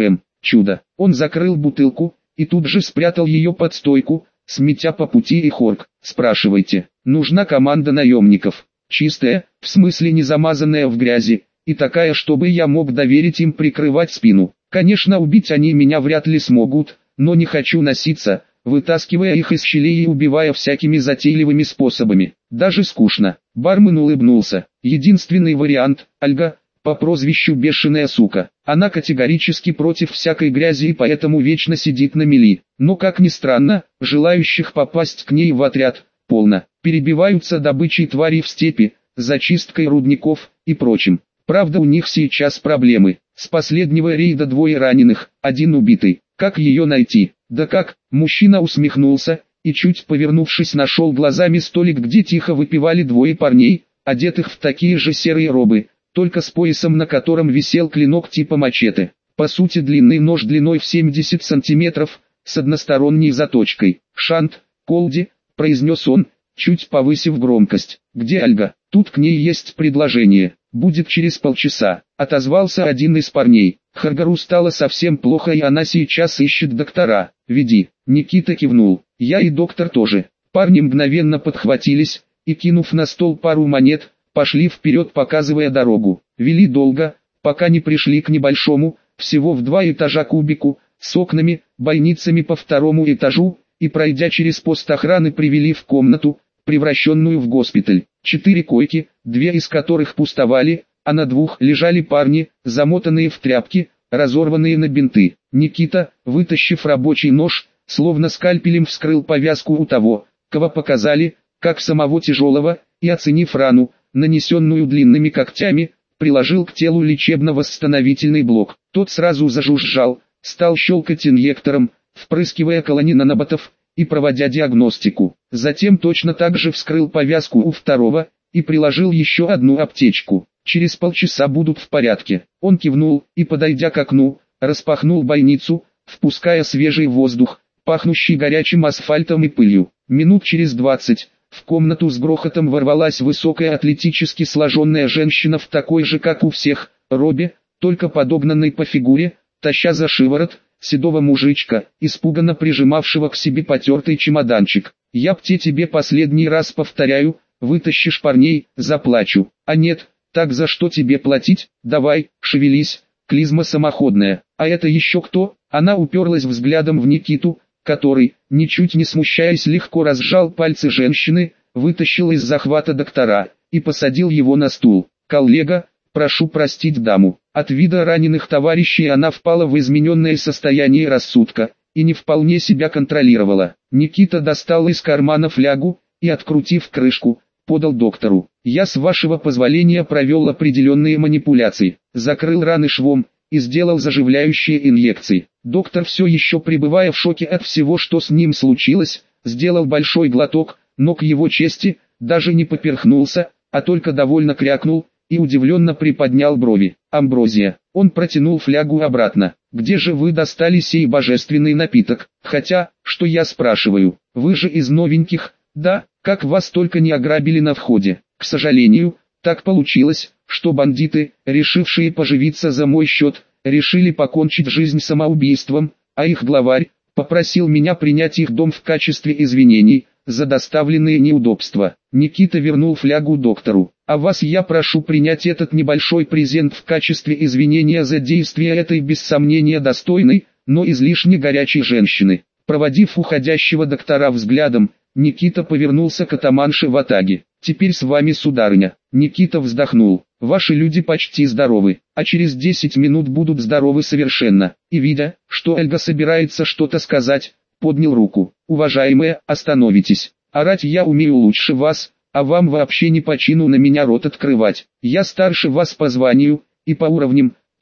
Чудо. Он закрыл бутылку и тут же спрятал ее под стойку, сметя по пути и хорк. Спрашивайте. Нужна команда наемников. Чистая, в смысле не замазанная в грязи, и такая, чтобы я мог доверить им прикрывать спину. Конечно, убить они меня вряд ли смогут, но не хочу носиться, вытаскивая их из щелей и убивая всякими затейливыми способами. Даже скучно. Бармен улыбнулся. Единственный вариант – Ольга, по прозвищу Бешеная сука. Она категорически против всякой грязи и поэтому вечно сидит на мели. Но как ни странно, желающих попасть к ней в отряд полно. Перебиваются добычей тварей в степи, зачисткой рудников и прочим. Правда, у них сейчас проблемы. С последнего рейда 2 раненых, 1 убитый. Как ее найти? Да как? Мужчина усмехнулся и, чуть повернувшись, нашел глазами столик, где тихо выпивали 2 парней, одетых в такие же серые робы, только с поясом, на котором висел клинок типа мачете. По сути, длинный нож длиной в 70 сантиметров, с односторонней заточкой. «Шант, Колди», — произнес он, чуть повысив громкость. «Где Ольга? Тут к ней есть предложение. Будет через полчаса», — отозвался один из парней. Харгару стало совсем плохо, и она сейчас ищет доктора. «Веди». Никита кивнул. «Я и доктор тоже». Парни мгновенно подхватились и, кинув на стол пару монет, пошли вперед, показывая дорогу. Вели долго, пока не пришли к небольшому, всего в 2 этажа кубику, с окнами, бойницами по 2-му этажу, и, пройдя через пост охраны, привели в комнату, превращенную в госпиталь. 4 койки, 2 из которых пустовали, а на 2 лежали парни, замотанные в тряпки, разорванные на бинты. Никита, вытащив рабочий нож, словно скальпелем вскрыл повязку у того, кого показали, как самого тяжелого, и, оценив рану, нанесенную длинными когтями, приложил к телу лечебно-восстановительный блок. Тот сразу зажужжал, стал щелкать инъектором, впрыскивая колонии наноботов и проводя диагностику. Затем точно так же вскрыл повязку у второго и приложил еще одну аптечку. «Через полчаса будут в порядке». Он кивнул и, подойдя к окну, распахнул бойницу, впуская свежий воздух, пахнущий горячим асфальтом и пылью. Минут через 20 в комнату с грохотом ворвалась высокая, атлетически сложенная женщина в такой же, как у всех, робе, только подогнанной по фигуре, таща за шиворот седого мужичка, испуганно прижимавшего к себе потертый чемоданчик. «Я тебе последний раз повторяю, вытащишь парней, заплачу. А нет, так за что тебе платить? Давай, шевелись, клизма самоходная». «А это еще кто?» Она уперлась взглядом в Никиту, который, ничуть не смущаясь, легко разжал пальцы женщины, вытащил из захвата доктора и посадил его на стул. «Коллега, прошу простить даму». От вида раненых товарищей она впала в измененное состояние рассудка и не вполне себя контролировала. Никита достал из кармана флягу и, открутив крышку, подал доктору. «Я, с вашего позволения, провел определенные манипуляции, закрыл раны швом и сделал заживляющие инъекции». Доктор, все еще пребывая в шоке от всего, что с ним случилось, сделал большой глоток, но, к его чести, даже не поперхнулся, а только довольно крякнул и удивленно приподнял брови. «Амброзия». Он протянул флягу обратно. «Где же вы достали сей божественный напиток? Хотя, что я спрашиваю, вы же из новеньких, да? Как вас только не ограбили на входе». «К сожалению, так получилось, что бандиты, решившие поживиться за мой счет, решили покончить жизнь самоубийством, а их главарь попросил меня принять их дом в качестве извинений за доставленные неудобства». Никита вернул флягу доктору. «А вас я прошу принять этот небольшой презент в качестве извинения за действия этой без сомнения достойной, но излишне горячей женщины». Проводив уходящего доктора взглядом, Никита повернулся к атаманше ватаги. «Теперь с вами, сударыня». Никита вздохнул. «Ваши люди почти здоровы, а через 10 минут будут здоровы совершенно». И, видя, что Эльга собирается что-то сказать, поднял руку. «Уважаемые, остановитесь. Орать я умею лучше вас, а вам вообще не по чину на меня рот открывать. Я старше вас по званию и по уровням,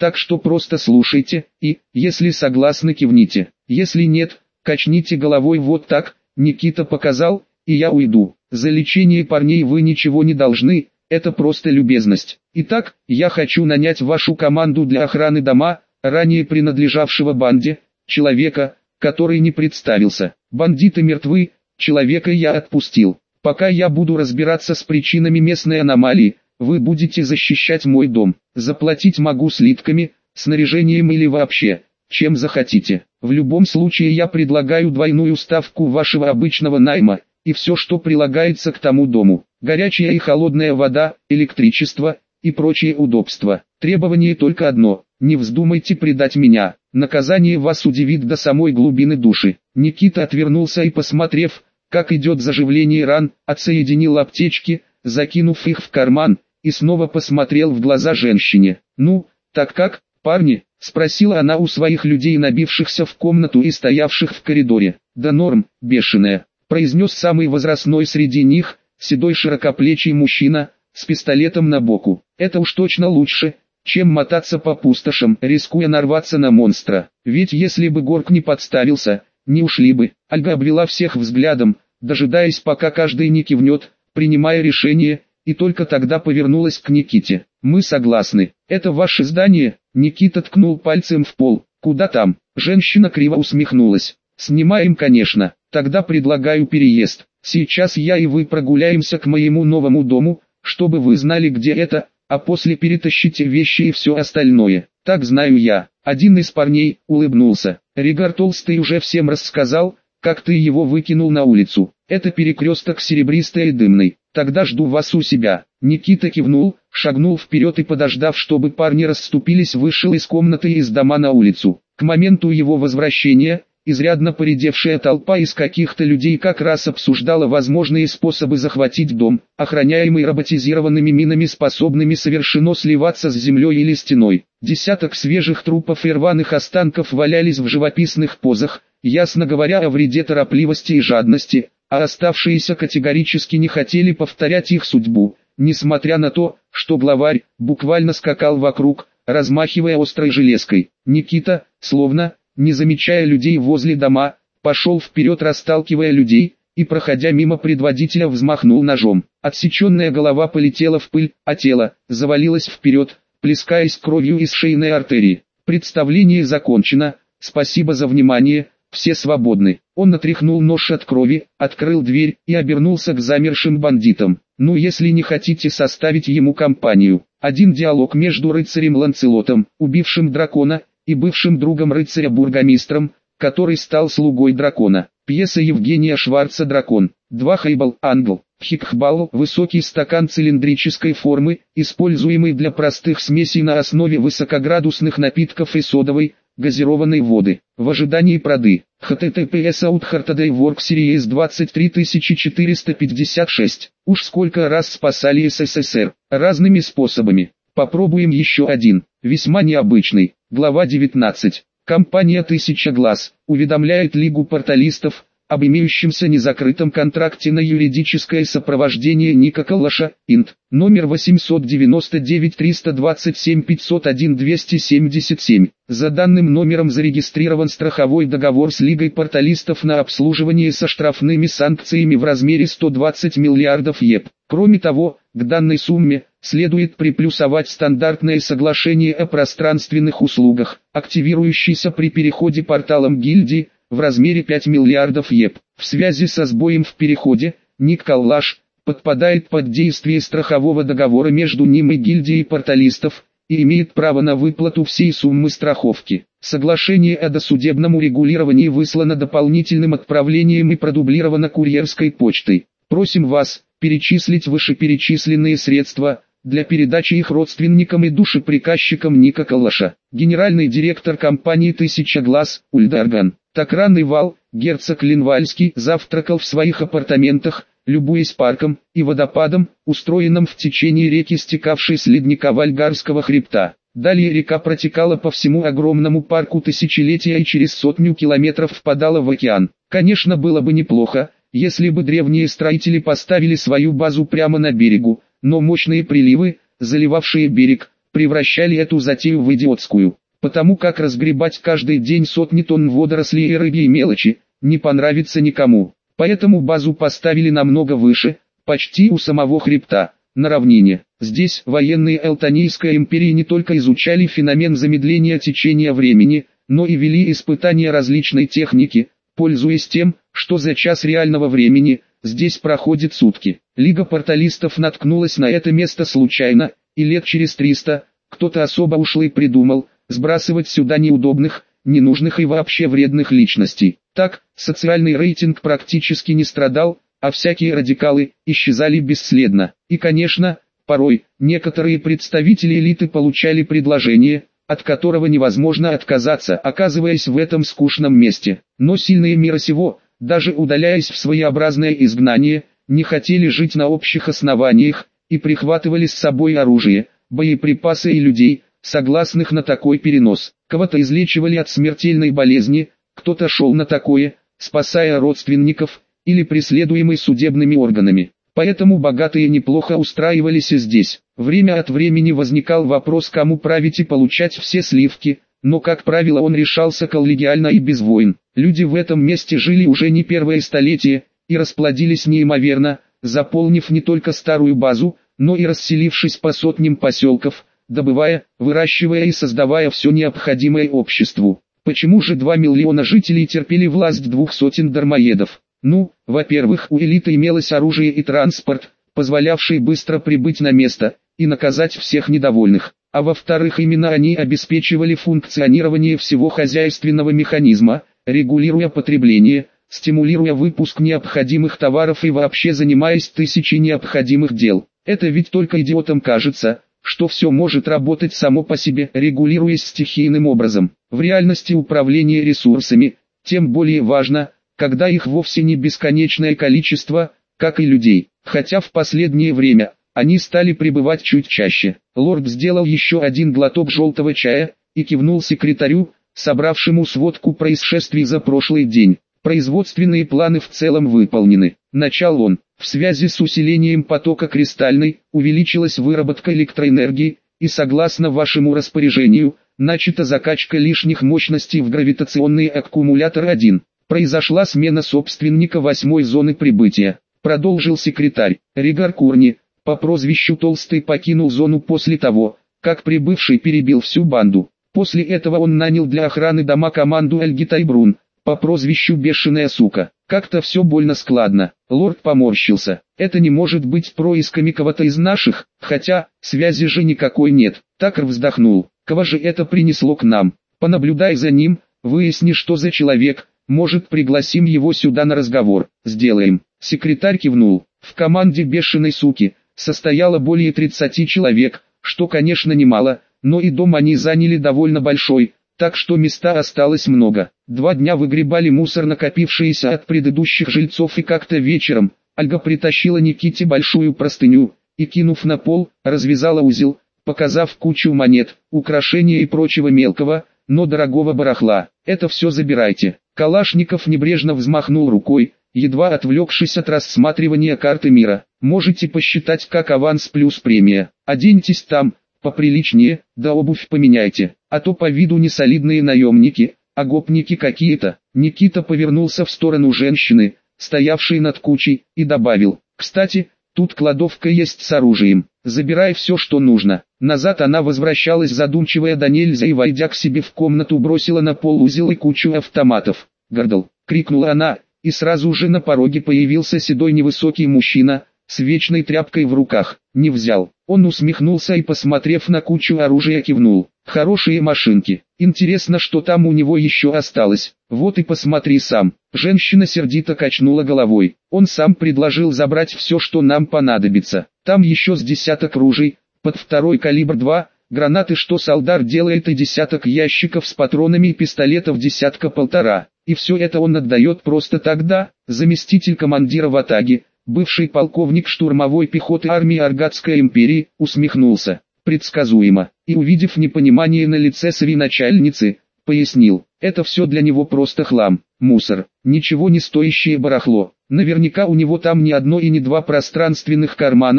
Так что просто слушайте и, если согласны, кивните. Если нет, качните головой вот так, Никита показал, и я уйду. За лечение парней вы ничего не должны, это просто любезность. Итак, я хочу нанять вашу команду для охраны дома, ранее принадлежавшего банде, человека, который не представился. Бандиты мертвы, человека я отпустил. Пока я буду разбираться с причинами местной аномалии, вы будете защищать мой дом. Заплатить могу слитками, снаряжением или вообще, чем захотите. В любом случае я предлагаю двойную ставку вашего обычного найма, и все, что прилагается к тому дому. Горячая и холодная вода, электричество и прочие удобства. Требование только одно: не вздумайте предать меня. Наказание вас удивит до самой глубины души. Никита отвернулся и, посмотрев, как идет заживление ран, отсоединил аптечки, закинув их в карман, и снова посмотрел в глаза женщине. «Ну, так как, парни?» — спросила она у своих людей, набившихся в комнату и стоявших в коридоре. «Да норм, бешеная», — произнес самый возрастной среди них, седой широкоплечий мужчина, с пистолетом на боку. «Это уж точно лучше, чем мотаться по пустошам, рискуя нарваться на монстра. Ведь если бы Горк не подставился, не ушли бы». Ольга обвела всех взглядом, дожидаясь, пока каждый не кивнет, принимая решение, и только тогда повернулась к Никите. «Мы согласны. Это ваше здание?» Никита ткнул пальцем в пол. «Куда там?» Женщина криво усмехнулась. «Снимаем, конечно. Тогда предлагаю переезд. Сейчас я и вы прогуляемся к моему новому дому, чтобы вы знали, где это, а после перетащите вещи и все остальное. Так знаю я». Один из парней улыбнулся. «Ригар Толстый уже всем рассказал, как ты его выкинул на улицу. Это перекресток Серебристой и Дымной. Тогда жду вас у себя». Никита кивнул, шагнул вперед и, подождав, чтобы парни расступились, вышел из комнаты и из дома на улицу. К моменту его возвращения, изрядно поредевшая толпа из каких-то людей как раз обсуждала возможные способы захватить дом, охраняемый роботизированными минами, способными совершенно сливаться с землей или стеной. Десяток свежих трупов и рваных останков валялись в живописных позах, ясно говоря о вреде торопливости и жадности, а оставшиеся категорически не хотели повторять их судьбу, несмотря на то, что главарь буквально скакал вокруг, размахивая острой железкой. Никита, словно не замечая людей возле дома, пошел вперед, расталкивая людей, и, проходя мимо предводителя, взмахнул ножом. Отсеченная голова полетела в пыль, а тело завалилось вперед, плескаясь кровью из шейной артерии. Представление закончено, спасибо за внимание, все свободны. Он отряхнул нож от крови, открыл дверь и обернулся к замершим бандитам. «Ну, если не хотите составить ему компанию». Один диалог между рыцарем Ланцелотом, убившим дракона, и бывшим другом рыцаря-бургомистром, который стал слугой дракона. Пьеса Евгения Шварца «Дракон». 2 Хайбал, Англ. Хикхбал – высокий стакан цилиндрической формы, используемый для простых смесей на основе высокоградусных напитков и содовой, газированной воды. В ожидании проды. https Outhartaday Work Series 23456. Уж сколько раз спасали СССР. Разными способами. Попробуем еще один. Весьма необычный. Глава 19. Компания «Тысяча глаз» уведомляет Лигу порталистов об имеющемся незакрытом контракте на юридическое сопровождение Ника Калаша, ИНТ, номер 899-327-501-277. За данным номером зарегистрирован страховой договор с Лигой порталистов на обслуживание со штрафными санкциями в размере 120 миллиардов ЕП. Кроме того, к данной сумме следует приплюсовать стандартное соглашение о пространственных услугах, активирующееся при переходе порталом гильдии, в размере 5 миллиардов ЕП. В связи со сбоем в переходе, Ник Каллаш подпадает под действие страхового договора между ним и гильдией порталистов, и имеет право на выплату всей суммы страховки. Соглашение о досудебном урегулировании выслано дополнительным отправлением и продублировано курьерской почтой. Просим вас перечислить вышеперечисленные средства для передачи их родственникам и душеприказчикам Ника Каллаша. Генеральный директор компании «Тысяча глаз» Ульдарган Такран Ивал, герцог Линвальский, завтракал в своих апартаментах, любуясь парком и водопадом, устроенным в течение реки, стекавшей с ледника Вальгарского хребта. Далее река протекала по всему огромному парку тысячелетия и через 100 километров впадала в океан. Конечно, было бы неплохо, если бы древние строители поставили свою базу прямо на берегу, но мощные приливы, заливавшие берег, превращали эту затею в идиотскую. Потому как разгребать каждый день сотни тонн водорослей и рыбьей мелочи не понравится никому. Поэтому базу поставили намного выше, почти у самого хребта, на равнине. Здесь военные Элтонийской империи не только изучали феномен замедления течения времени, но и вели испытания различной техники, пользуясь тем, что за час реального времени здесь проходит сутки. Лига порталистов наткнулась на это место случайно, и лет через 300 кто-то особо ушлый придумал сбрасывать сюда неудобных, ненужных и вообще вредных личностей. Так, социальный рейтинг практически не страдал, а всякие радикалы исчезали бесследно. И конечно, порой, некоторые представители элиты получали предложение, от которого невозможно отказаться, оказываясь в этом скучном месте. Но сильные мира сего, даже удаляясь в своеобразное изгнание, не хотели жить на общих основаниях, и прихватывали с собой оружие, боеприпасы и людей, согласных на такой перенос. Кого-то излечивали от смертельной болезни, кто-то шел на такое, спасая родственников, или преследуемый судебными органами. Поэтому богатые неплохо устраивались и здесь. Время от времени возникал вопрос, кому править и получать все сливки, но как правило он решался коллегиально и без войн. Люди в этом месте жили уже не первое столетие, и расплодились неимоверно, заполнив не только старую базу, но и расселившись по сотням поселков, добывая, выращивая и создавая все необходимое обществу. Почему же 2 миллиона жителей терпели власть 200 дармоедов? Ну, во-первых, у элиты имелось оружие и транспорт, позволявший быстро прибыть на место и наказать всех недовольных. А во-вторых, именно они обеспечивали функционирование всего хозяйственного механизма, регулируя потребление, стимулируя выпуск необходимых товаров и вообще занимаясь тысячей необходимых дел. Это ведь только идиотам кажется, что все может работать само по себе, регулируясь стихийным образом. В реальности управление ресурсами, тем более важно, когда их вовсе не бесконечное количество, как и людей. Хотя в последнее время они стали прибывать чуть чаще. Лорд сделал еще один глоток желтого чая и кивнул секретарю, собравшему сводку происшествий за прошлый день. Производственные планы в целом выполнены. Начал он. В связи с усилением потока кристальной, увеличилась выработка электроэнергии, и согласно вашему распоряжению, начата закачка лишних мощностей в гравитационные аккумуляторы 1. Произошла смена собственника 8-й зоны прибытия. Продолжил секретарь. Ригар Курни, по прозвищу Толстый, покинул зону после того, как прибывший перебил всю банду. После этого он нанял для охраны дома команду Эльги Тайбрун, по прозвищу Бешеная Сука. Как-то все больно складно. Лорд поморщился. Это не может быть происками кого-то из наших, хотя, связи же никакой нет. Такр вздохнул. Кого же это принесло к нам? Понаблюдай за ним, выясни, что за человек, может, пригласим его сюда на разговор. Сделаем. Секретарь кивнул. В команде Бешеной Суки состояло более 30 человек, что, конечно, немало, но и дом они заняли довольно большой, так что места осталось много. 2 дня выгребали мусор, накопившийся от предыдущих жильцов, и как-то вечером Ольга притащила Никите большую простыню и, кинув на пол, развязала узел, показав кучу монет, украшения и прочего мелкого, но дорогого барахла. Это все забирайте. Калашников небрежно взмахнул рукой, едва отвлекшись от рассматривания карты мира. Можете посчитать как аванс плюс премия. Оденьтесь там поприличнее, да обувь поменяйте, а то по виду не солидные наемники, а гопники какие-то. Никита повернулся в сторону женщины, стоявшей над кучей, и добавил: кстати, тут кладовка есть с оружием, забирай все, что нужно. Назад она возвращалась задумчивая до нельзя, и, войдя к себе в комнату, бросила на пол узел и кучу автоматов. «Гордл!» — крикнула она, и сразу же на пороге появился седой невысокий мужчина, с вечной тряпкой в руках. Не взял. Он усмехнулся и, посмотрев на кучу оружия, кивнул. Хорошие машинки. Интересно, что там у него еще осталось. Вот и посмотри сам. Женщина сердито качнула головой. Он сам предложил забрать все, что нам понадобится. Там еще с десяток ружей, под 2-й калибр 2, гранаты, что Салдар делает, и десяток ящиков с патронами и пистолетов десятка-полтора. И все это он отдает просто тогда. Заместитель командира ватаги, бывший полковник штурмовой пехоты армии Аргатской империи, усмехнулся. Предсказуемо. И, увидев непонимание на лице своей начальницы, пояснил: это все для него просто хлам, мусор, ничего не стоящее барахло. Наверняка у него там не одно и не два пространственных кармана,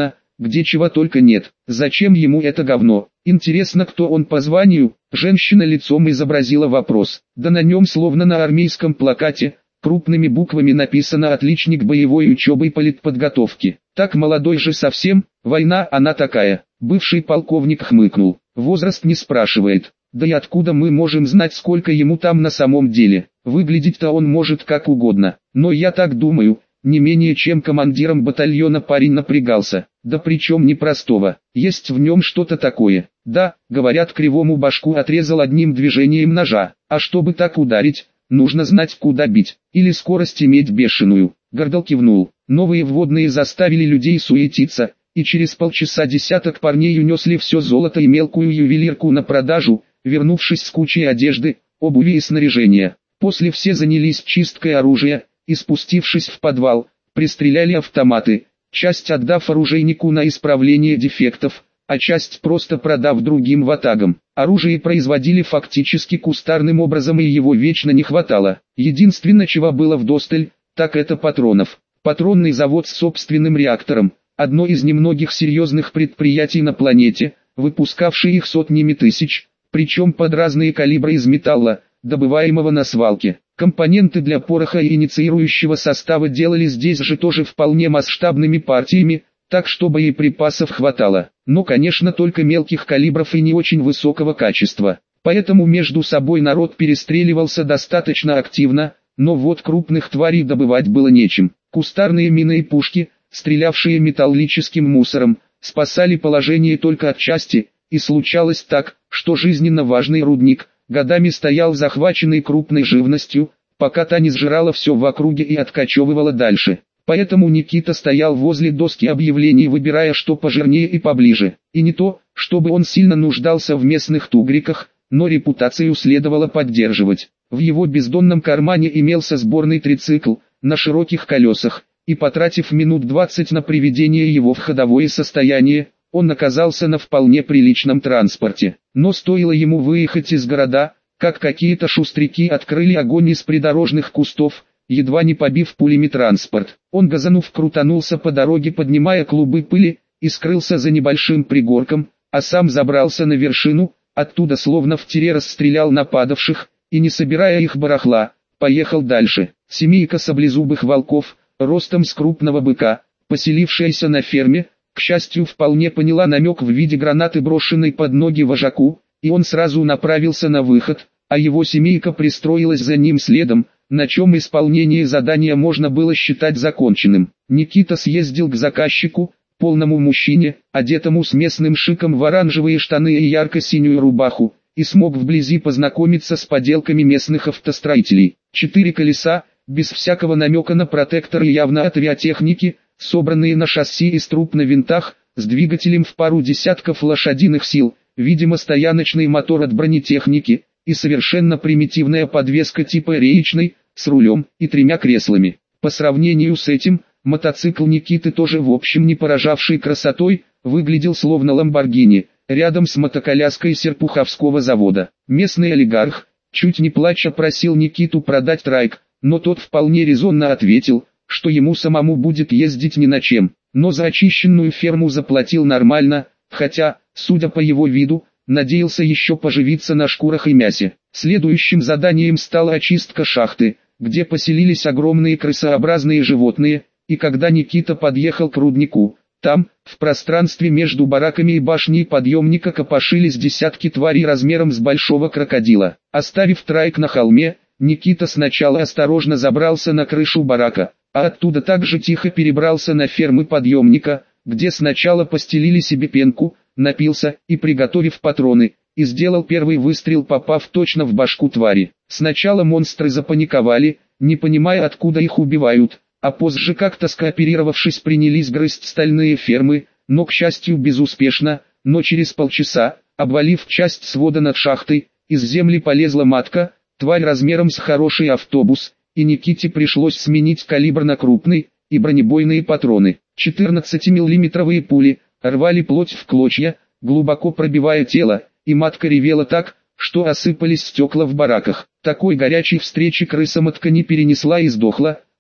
где чего только нет. Зачем ему это говно? Интересно, кто он по званию? Женщина лицом изобразила вопрос. Да на нем словно на армейском плакате, крупными буквами написано «Отличник боевой учебы и политподготовки». Так молодой же совсем, война она такая. Бывший полковник хмыкнул. Возраст не спрашивает. Да и откуда мы можем знать, сколько ему там на самом деле? Выглядеть-то он может как угодно. Но я так думаю, не менее чем командиром батальона парень напрягался. Да причем непростого. Есть в нем что-то такое. Да, говорят, кривому башку отрезал одним движением ножа. А чтобы так ударить, нужно знать, куда бить. Или скорость иметь бешеную. Гордал кивнул. Новые вводные заставили людей суетиться, и через полчаса десяток парней унесли все золото и мелкую ювелирку на продажу, вернувшись с кучей одежды, обуви и снаряжения. После все занялись чисткой оружия, и спустившись в подвал, пристреляли автоматы, часть отдав оружейнику на исправление дефектов, а часть просто продав другим ватагам. Оружие производили фактически кустарным образом, и его вечно не хватало. Единственное, чего было вдосталь, так это патронов. Патронный завод с собственным реактором, одно из немногих серьезных предприятий на планете, выпускавший их сотнями тысяч, причем под разные калибры из металла, добываемого на свалке. Компоненты для пороха и инициирующего состава делали здесь же тоже вполне масштабными партиями, так что боеприпасов хватало. Но, конечно, только мелких калибров и не очень высокого качества. Поэтому между собой народ перестреливался достаточно активно, но вот крупных тварей добывать было нечем. Кустарные мины и пушки, стрелявшие металлическим мусором, спасали положение только отчасти, и случалось так, что жизненно важный рудник годами стоял захваченный крупной живностью, пока та не сжирала все в округе и откачевывала дальше. Поэтому Никита стоял возле доски объявлений, выбирая, что пожирнее и поближе. И не то, чтобы он сильно нуждался в местных тугриках, но репутацию следовало поддерживать. В его бездонном кармане имелся сборный трицикл на широких колесах, и потратив минут 20 на приведение его в ходовое состояние, он оказался на вполне приличном транспорте. Но стоило ему выехать из города, как какие-то шустряки открыли огонь из придорожных кустов, едва не побив пулями транспорт. Он, газанув, крутанулся по дороге, поднимая клубы пыли, и скрылся за небольшим пригорком, а сам забрался на вершину, оттуда словно в тире расстрелял нападавших, и, не собирая их барахла, поехал дальше. Семейка саблезубых волков, ростом с крупного быка, поселившаяся на ферме, к счастью, вполне поняла намек в виде гранаты, брошенной под ноги вожаку, и он сразу направился на выход, а его семейка пристроилась за ним следом, на чем исполнение задания можно было считать законченным. Никита съездил к заказчику, полному мужчине, одетому с местным шиком в оранжевые штаны и ярко-синюю рубаху, и смог вблизи познакомиться с поделками местных автостроителей. 4 колеса, без всякого намека на протектор и явно от авиатехники, собранные на шасси из труб на винтах, с двигателем в пару десятков лошадиных сил, видимо стояночный мотор от бронетехники, и совершенно примитивная подвеска типа реечной, с рулем и 3 креслами. По сравнению с этим, мотоцикл Никиты, тоже в общем не поражавший красотой, выглядел словно Ламборгини, рядом с мотоколяской Серпуховского завода. Местный олигарх, чуть не плача, просил Никиту продать трайк, но тот вполне резонно ответил, что ему самому будет ездить ни на чем, но за очищенную ферму заплатил нормально, хотя, судя по его виду, надеялся еще поживиться на шкурах и мясе. Следующим заданием стала очистка шахты, где поселились огромные крысообразные животные, и когда Никита подъехал к руднику, там, в пространстве между бараками и башней подъемника, копошились десятки тварей размером с большого крокодила. Оставив трайк на холме, Никита сначала осторожно забрался на крышу барака, а оттуда также тихо перебрался на фермы подъемника, где сначала постелили себе пенку, напился и, приготовив патроны, и сделал первый выстрел, попав точно в башку твари. Сначала монстры запаниковали, не понимая, откуда их убивают, а позже, как-то скооперировавшись, принялись грызть стальные фермы, но, к счастью, безуспешно. Но через полчаса, обвалив часть свода над шахтой, из земли полезла матка, тварь размером с хороший автобус, и Никите пришлось сменить калибр на крупный, и бронебойные патроны. 14-миллиметровые пули рвали плоть в клочья, глубоко пробивая тело, и матка ревела так, что осыпались стекла в бараках. Такой горячей встречи крыса-матка не перенесла и сдохла,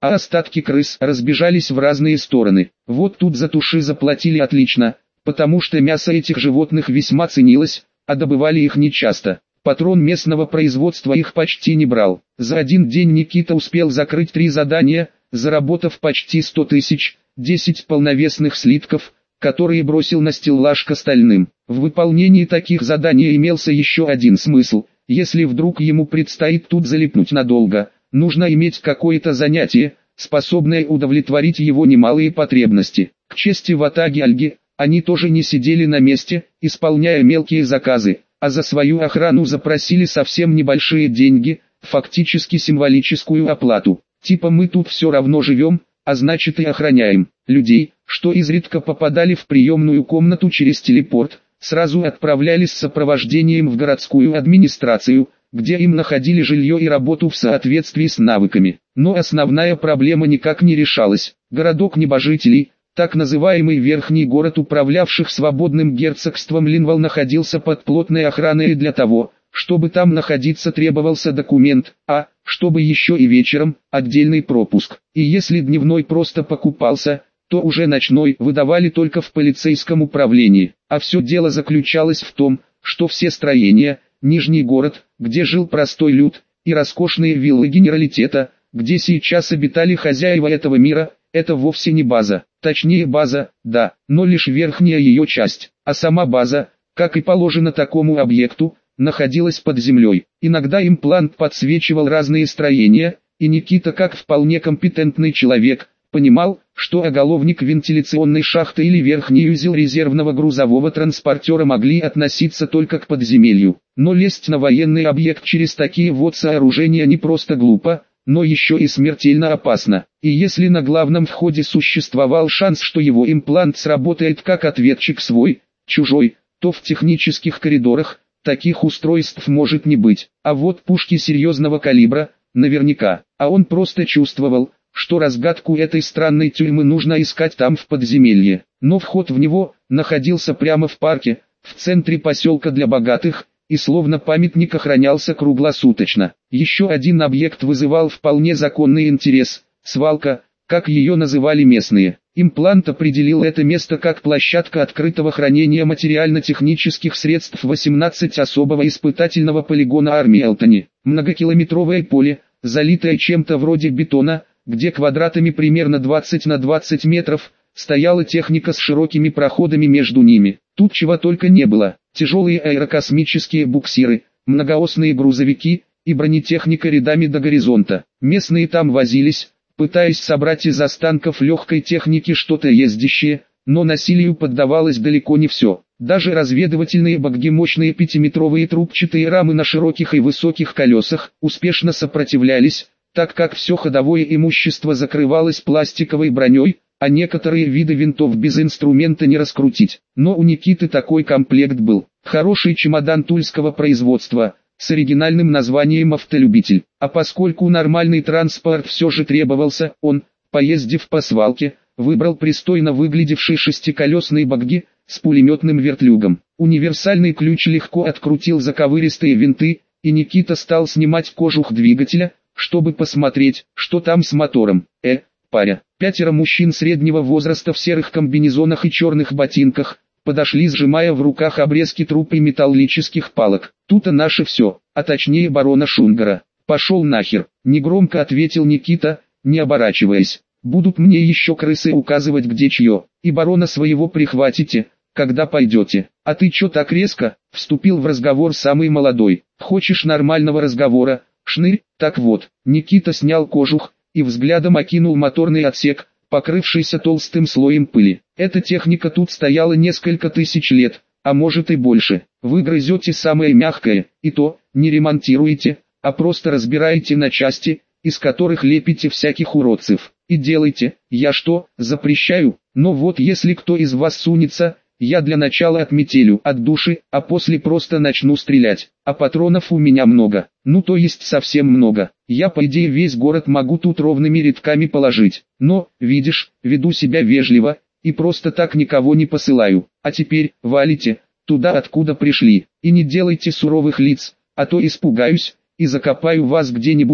а остатки крыс разбежались в разные стороны. Вот тут за туши заплатили отлично, потому что мясо этих животных весьма ценилось, а добывали их нечасто. Патрон местного производства их почти не брал. За один день Никита успел закрыть 3 задания, заработав почти 100 тысяч, 10 полновесных слитков, которые бросил на стеллаж к остальным. В выполнении таких заданий имелся еще один смысл. Если вдруг ему предстоит тут залипнуть надолго, нужно иметь какое-то занятие, способное удовлетворить его немалые потребности. К чести ватаги Альги, они тоже не сидели на месте, исполняя мелкие заказы, а за свою охрану запросили совсем небольшие деньги, фактически символическую оплату. Типа мы тут все равно живем, а значит и охраняем. Людей, что изредка попадали в приемную комнату через телепорт, сразу отправлялись с сопровождением в городскую администрацию, где им находили жилье и работу в соответствии с навыками. Но основная проблема никак не решалась. Городок небожителей, так называемый Верхний город управлявших свободным герцогством Линвал, находился под плотной охраной, и для того, чтобы там находиться, требовался документ, а, чтобы еще и вечером, отдельный пропуск. И если дневной просто покупался, то уже ночной выдавали только в полицейском управлении. А все дело заключалось в том, что все строения, Нижний город, где жил простой люд, и роскошные виллы генералитета, где сейчас обитали хозяева этого мира, это вовсе не база. Точнее база, да, но лишь верхняя ее часть. А сама база, как и положено такому объекту, находилась под землей. Иногда имплант подсвечивал разные строения, и Никита, как вполне компетентный человек, понимал, что оголовник вентиляционной шахты или верхний узел резервного грузового транспортера могли относиться только к подземелью. Но лезть на военный объект через такие вот сооружения не просто глупо, но еще и смертельно опасно. И если на главном входе существовал шанс, что его имплант сработает как ответчик свой, чужой, то в технических коридорах таких устройств может не быть. А вот пушки серьезного калибра, наверняка. А он просто чувствовал, что разгадку этой странной тюрьмы нужно искать там в подземелье. Но вход в него находился прямо в парке, в центре поселка для богатых, и словно памятник охранялся круглосуточно. Еще один объект вызывал вполне законный интерес – свалка, как ее называли местные. Имплант определил это место как площадка открытого хранения материально-технических средств 18 особого испытательного полигона армии Элтони. Многокилометровое поле, залитое чем-то вроде бетона, где квадратами примерно 20 на 20 метров, стояла техника с широкими проходами между ними. Тут чего только не было: тяжелые аэрокосмические буксиры, многоосные грузовики и бронетехника рядами до горизонта. Местные там возились, пытаясь собрать из останков легкой техники что-то ездящее, но насилию поддавалось далеко не все. Даже разведывательные багги, мощные 5-метровые трубчатые рамы на широких и высоких колесах, успешно сопротивлялись, так как все ходовое имущество закрывалось пластиковой броней, а некоторые виды винтов без инструмента не раскрутить. Но у Никиты такой комплект был. Хороший чемодан тульского производства, с оригинальным названием «Автолюбитель». А поскольку нормальный транспорт все же требовался, он, поездив по свалке, выбрал пристойно выглядевший шестиколесный багги с пулеметным вертлюгом. Универсальный ключ легко открутил заковыристые винты, и Никита стал снимать кожух двигателя, чтобы посмотреть, что там с мотором. Паря. 5 мужчин среднего возраста в серых комбинезонах и черных ботинках подошли, сжимая в руках обрезки труб и металлических палок. «Тут-то наше все, а точнее барона Шунгара». «Пошел нахер», — негромко ответил Никита, не оборачиваясь. «Будут мне еще крысы указывать, где чье, и барона своего прихватите, когда пойдете». «А ты че так резко?» — вступил в разговор самый молодой. «Хочешь нормального разговора, шнырь?» «Так вот». Никита снял кожух и взглядом окинул моторный отсек, покрывшийся толстым слоем пыли. Эта техника тут стояла несколько тысяч лет, а может и больше. Вы грызете самое мягкое, и то, не ремонтируете, а просто разбираете на части, из которых лепите всяких уродцев. И делайте, я что, запрещаю? Но вот если кто из вас сунется, я для начала отметелю от души, а после просто начну стрелять. А патронов у меня много, ну то есть совсем много. Я по идее весь город могу тут ровными рядками положить. Но, видишь, веду себя вежливо, и просто так никого не посылаю. А теперь, валите, туда откуда пришли, и не делайте суровых лиц, а то испугаюсь, и закопаю вас где-нибудь тут.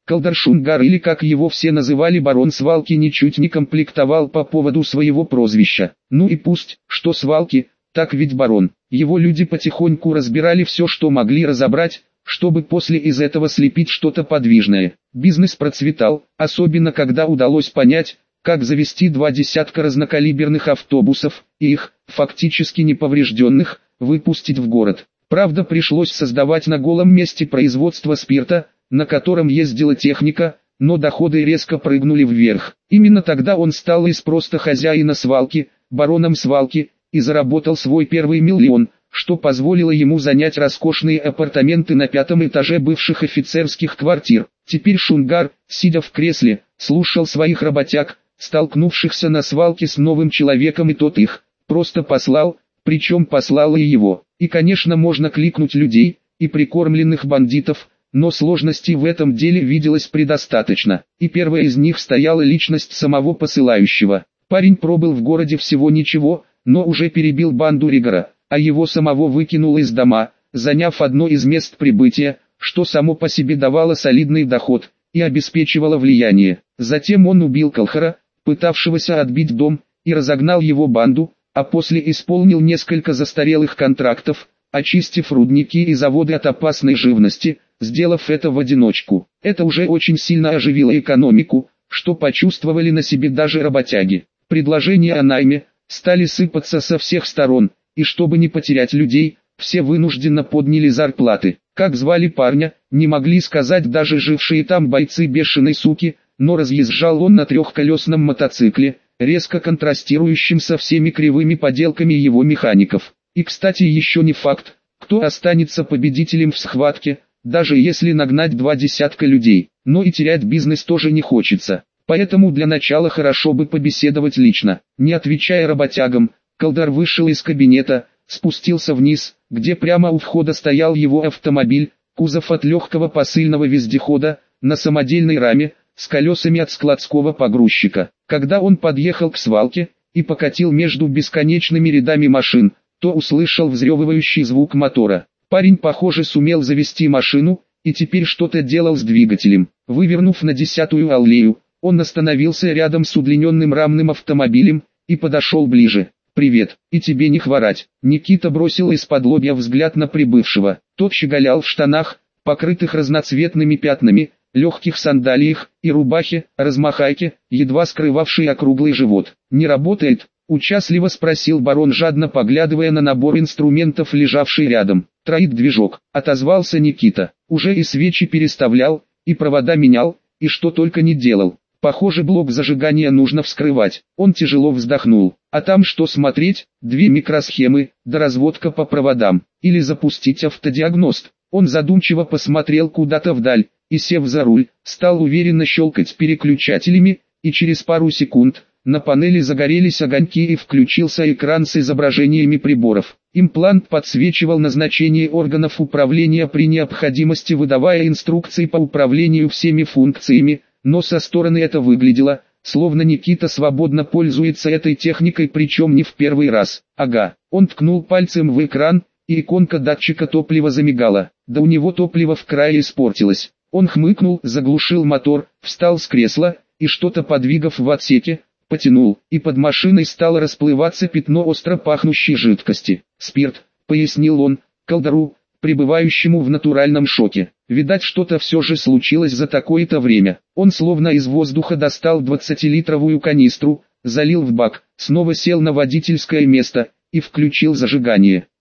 Калдар Шунгар, или как его все называли барон свалки, ничуть не комплектовал по поводу своего прозвища. Ну и пусть, что свалки, так ведь барон. Его люди потихоньку разбирали все, что могли разобрать, чтобы после из этого слепить что-то подвижное. Бизнес процветал, особенно когда удалось понять, как завести 20 разнокалиберных автобусов, и их, фактически неповрежденных, выпустить в город. Правда, пришлось создавать на голом месте производство спирта, на котором ездила техника, но доходы резко прыгнули вверх. Именно тогда он стал из просто хозяина свалки, бароном свалки, и заработал свой первый миллион, что позволило ему занять роскошные апартаменты на 5-м этаже бывших офицерских квартир. Теперь Шунгар, сидя в кресле, слушал своих работяг, столкнувшихся на свалке с новым человеком, и тот их просто послал, причем послал и его. И конечно, можно кликнуть людей и прикормленных бандитов, но сложностей в этом деле виделось предостаточно. И первая из них стояла личность самого посылающего. Парень пробыл в городе всего ничего, но уже перебил банду Ригора, а его самого выкинуло из дома, заняв одно из мест прибытия, что само по себе давало солидный доход и обеспечивало влияние. Затем он убил Калхара, пытавшегося отбить дом, и разогнал его банду, а после исполнил несколько застарелых контрактов, очистив рудники и заводы от опасной живности, сделав это в одиночку. Это уже очень сильно оживило экономику, что почувствовали на себе даже работяги. Предложения о найме стали сыпаться со всех сторон, и чтобы не потерять людей, все вынужденно подняли зарплаты. Как звали парня, не могли сказать даже жившие там бойцы бешеной суки, но разъезжал он на трехколесном мотоцикле, резко контрастирующим со всеми кривыми поделками его механиков. И кстати, еще не факт, кто останется победителем в схватке, даже если нагнать 20 людей. Но и терять бизнес тоже не хочется. Поэтому для начала хорошо бы побеседовать лично. Не отвечая работягам, Калдар вышел из кабинета, спустился вниз, где прямо у входа стоял его автомобиль, кузов от легкого посыльного вездехода, на самодельной раме, с колесами от складского погрузчика. Когда он подъехал к свалке и покатил между бесконечными рядами машин, то услышал взрёвывающий звук мотора. Парень, похоже, сумел завести машину, и теперь что-то делал с двигателем. Вывернув на 10-ю аллею, он остановился рядом с удлиненным рамным автомобилем и подошел ближе. «Привет, и тебе не хворать». Никита бросил из-под лобья взгляд на прибывшего. Тот щеголял в штанах, покрытых разноцветными пятнами, легких сандалиях и рубахе, размахайке, едва скрывавшей округлый живот. «Не работает?» — участливо спросил барон, жадно поглядывая на набор инструментов, лежавший рядом. «Троит движок», — отозвался Никита. «Уже и свечи переставлял, и провода менял, и что только не делал. Похоже, блок зажигания нужно вскрывать». Он тяжело вздохнул. «А там что смотреть? 2 микросхемы, да разводка по проводам. Или запустить автодиагност». Он задумчиво посмотрел куда-то вдаль, и, сев за руль, стал уверенно щелкать переключателями, и через пару секунд на панели загорелись огоньки и включился экран с изображениями приборов. Имплант подсвечивал назначение органов управления, при необходимости выдавая инструкции по управлению всеми функциями, но со стороны это выглядело, словно Никита свободно пользуется этой техникой, причем не в первый раз. Ага, он ткнул пальцем в экран, и иконка датчика топлива замигала. Да у него топливо в крае испортилось. Он хмыкнул, заглушил мотор, встал с кресла, и что-то подвигав в отсеке, потянул, и под машиной стало расплываться пятно остро пахнущей жидкости. «Спирт», — пояснил он, Калдару, пребывающему в натуральном шоке. Видать, что-то все же случилось за такое-то время. Он словно из воздуха достал 20-литровую канистру, залил в бак, снова сел на водительское место и включил зажигание.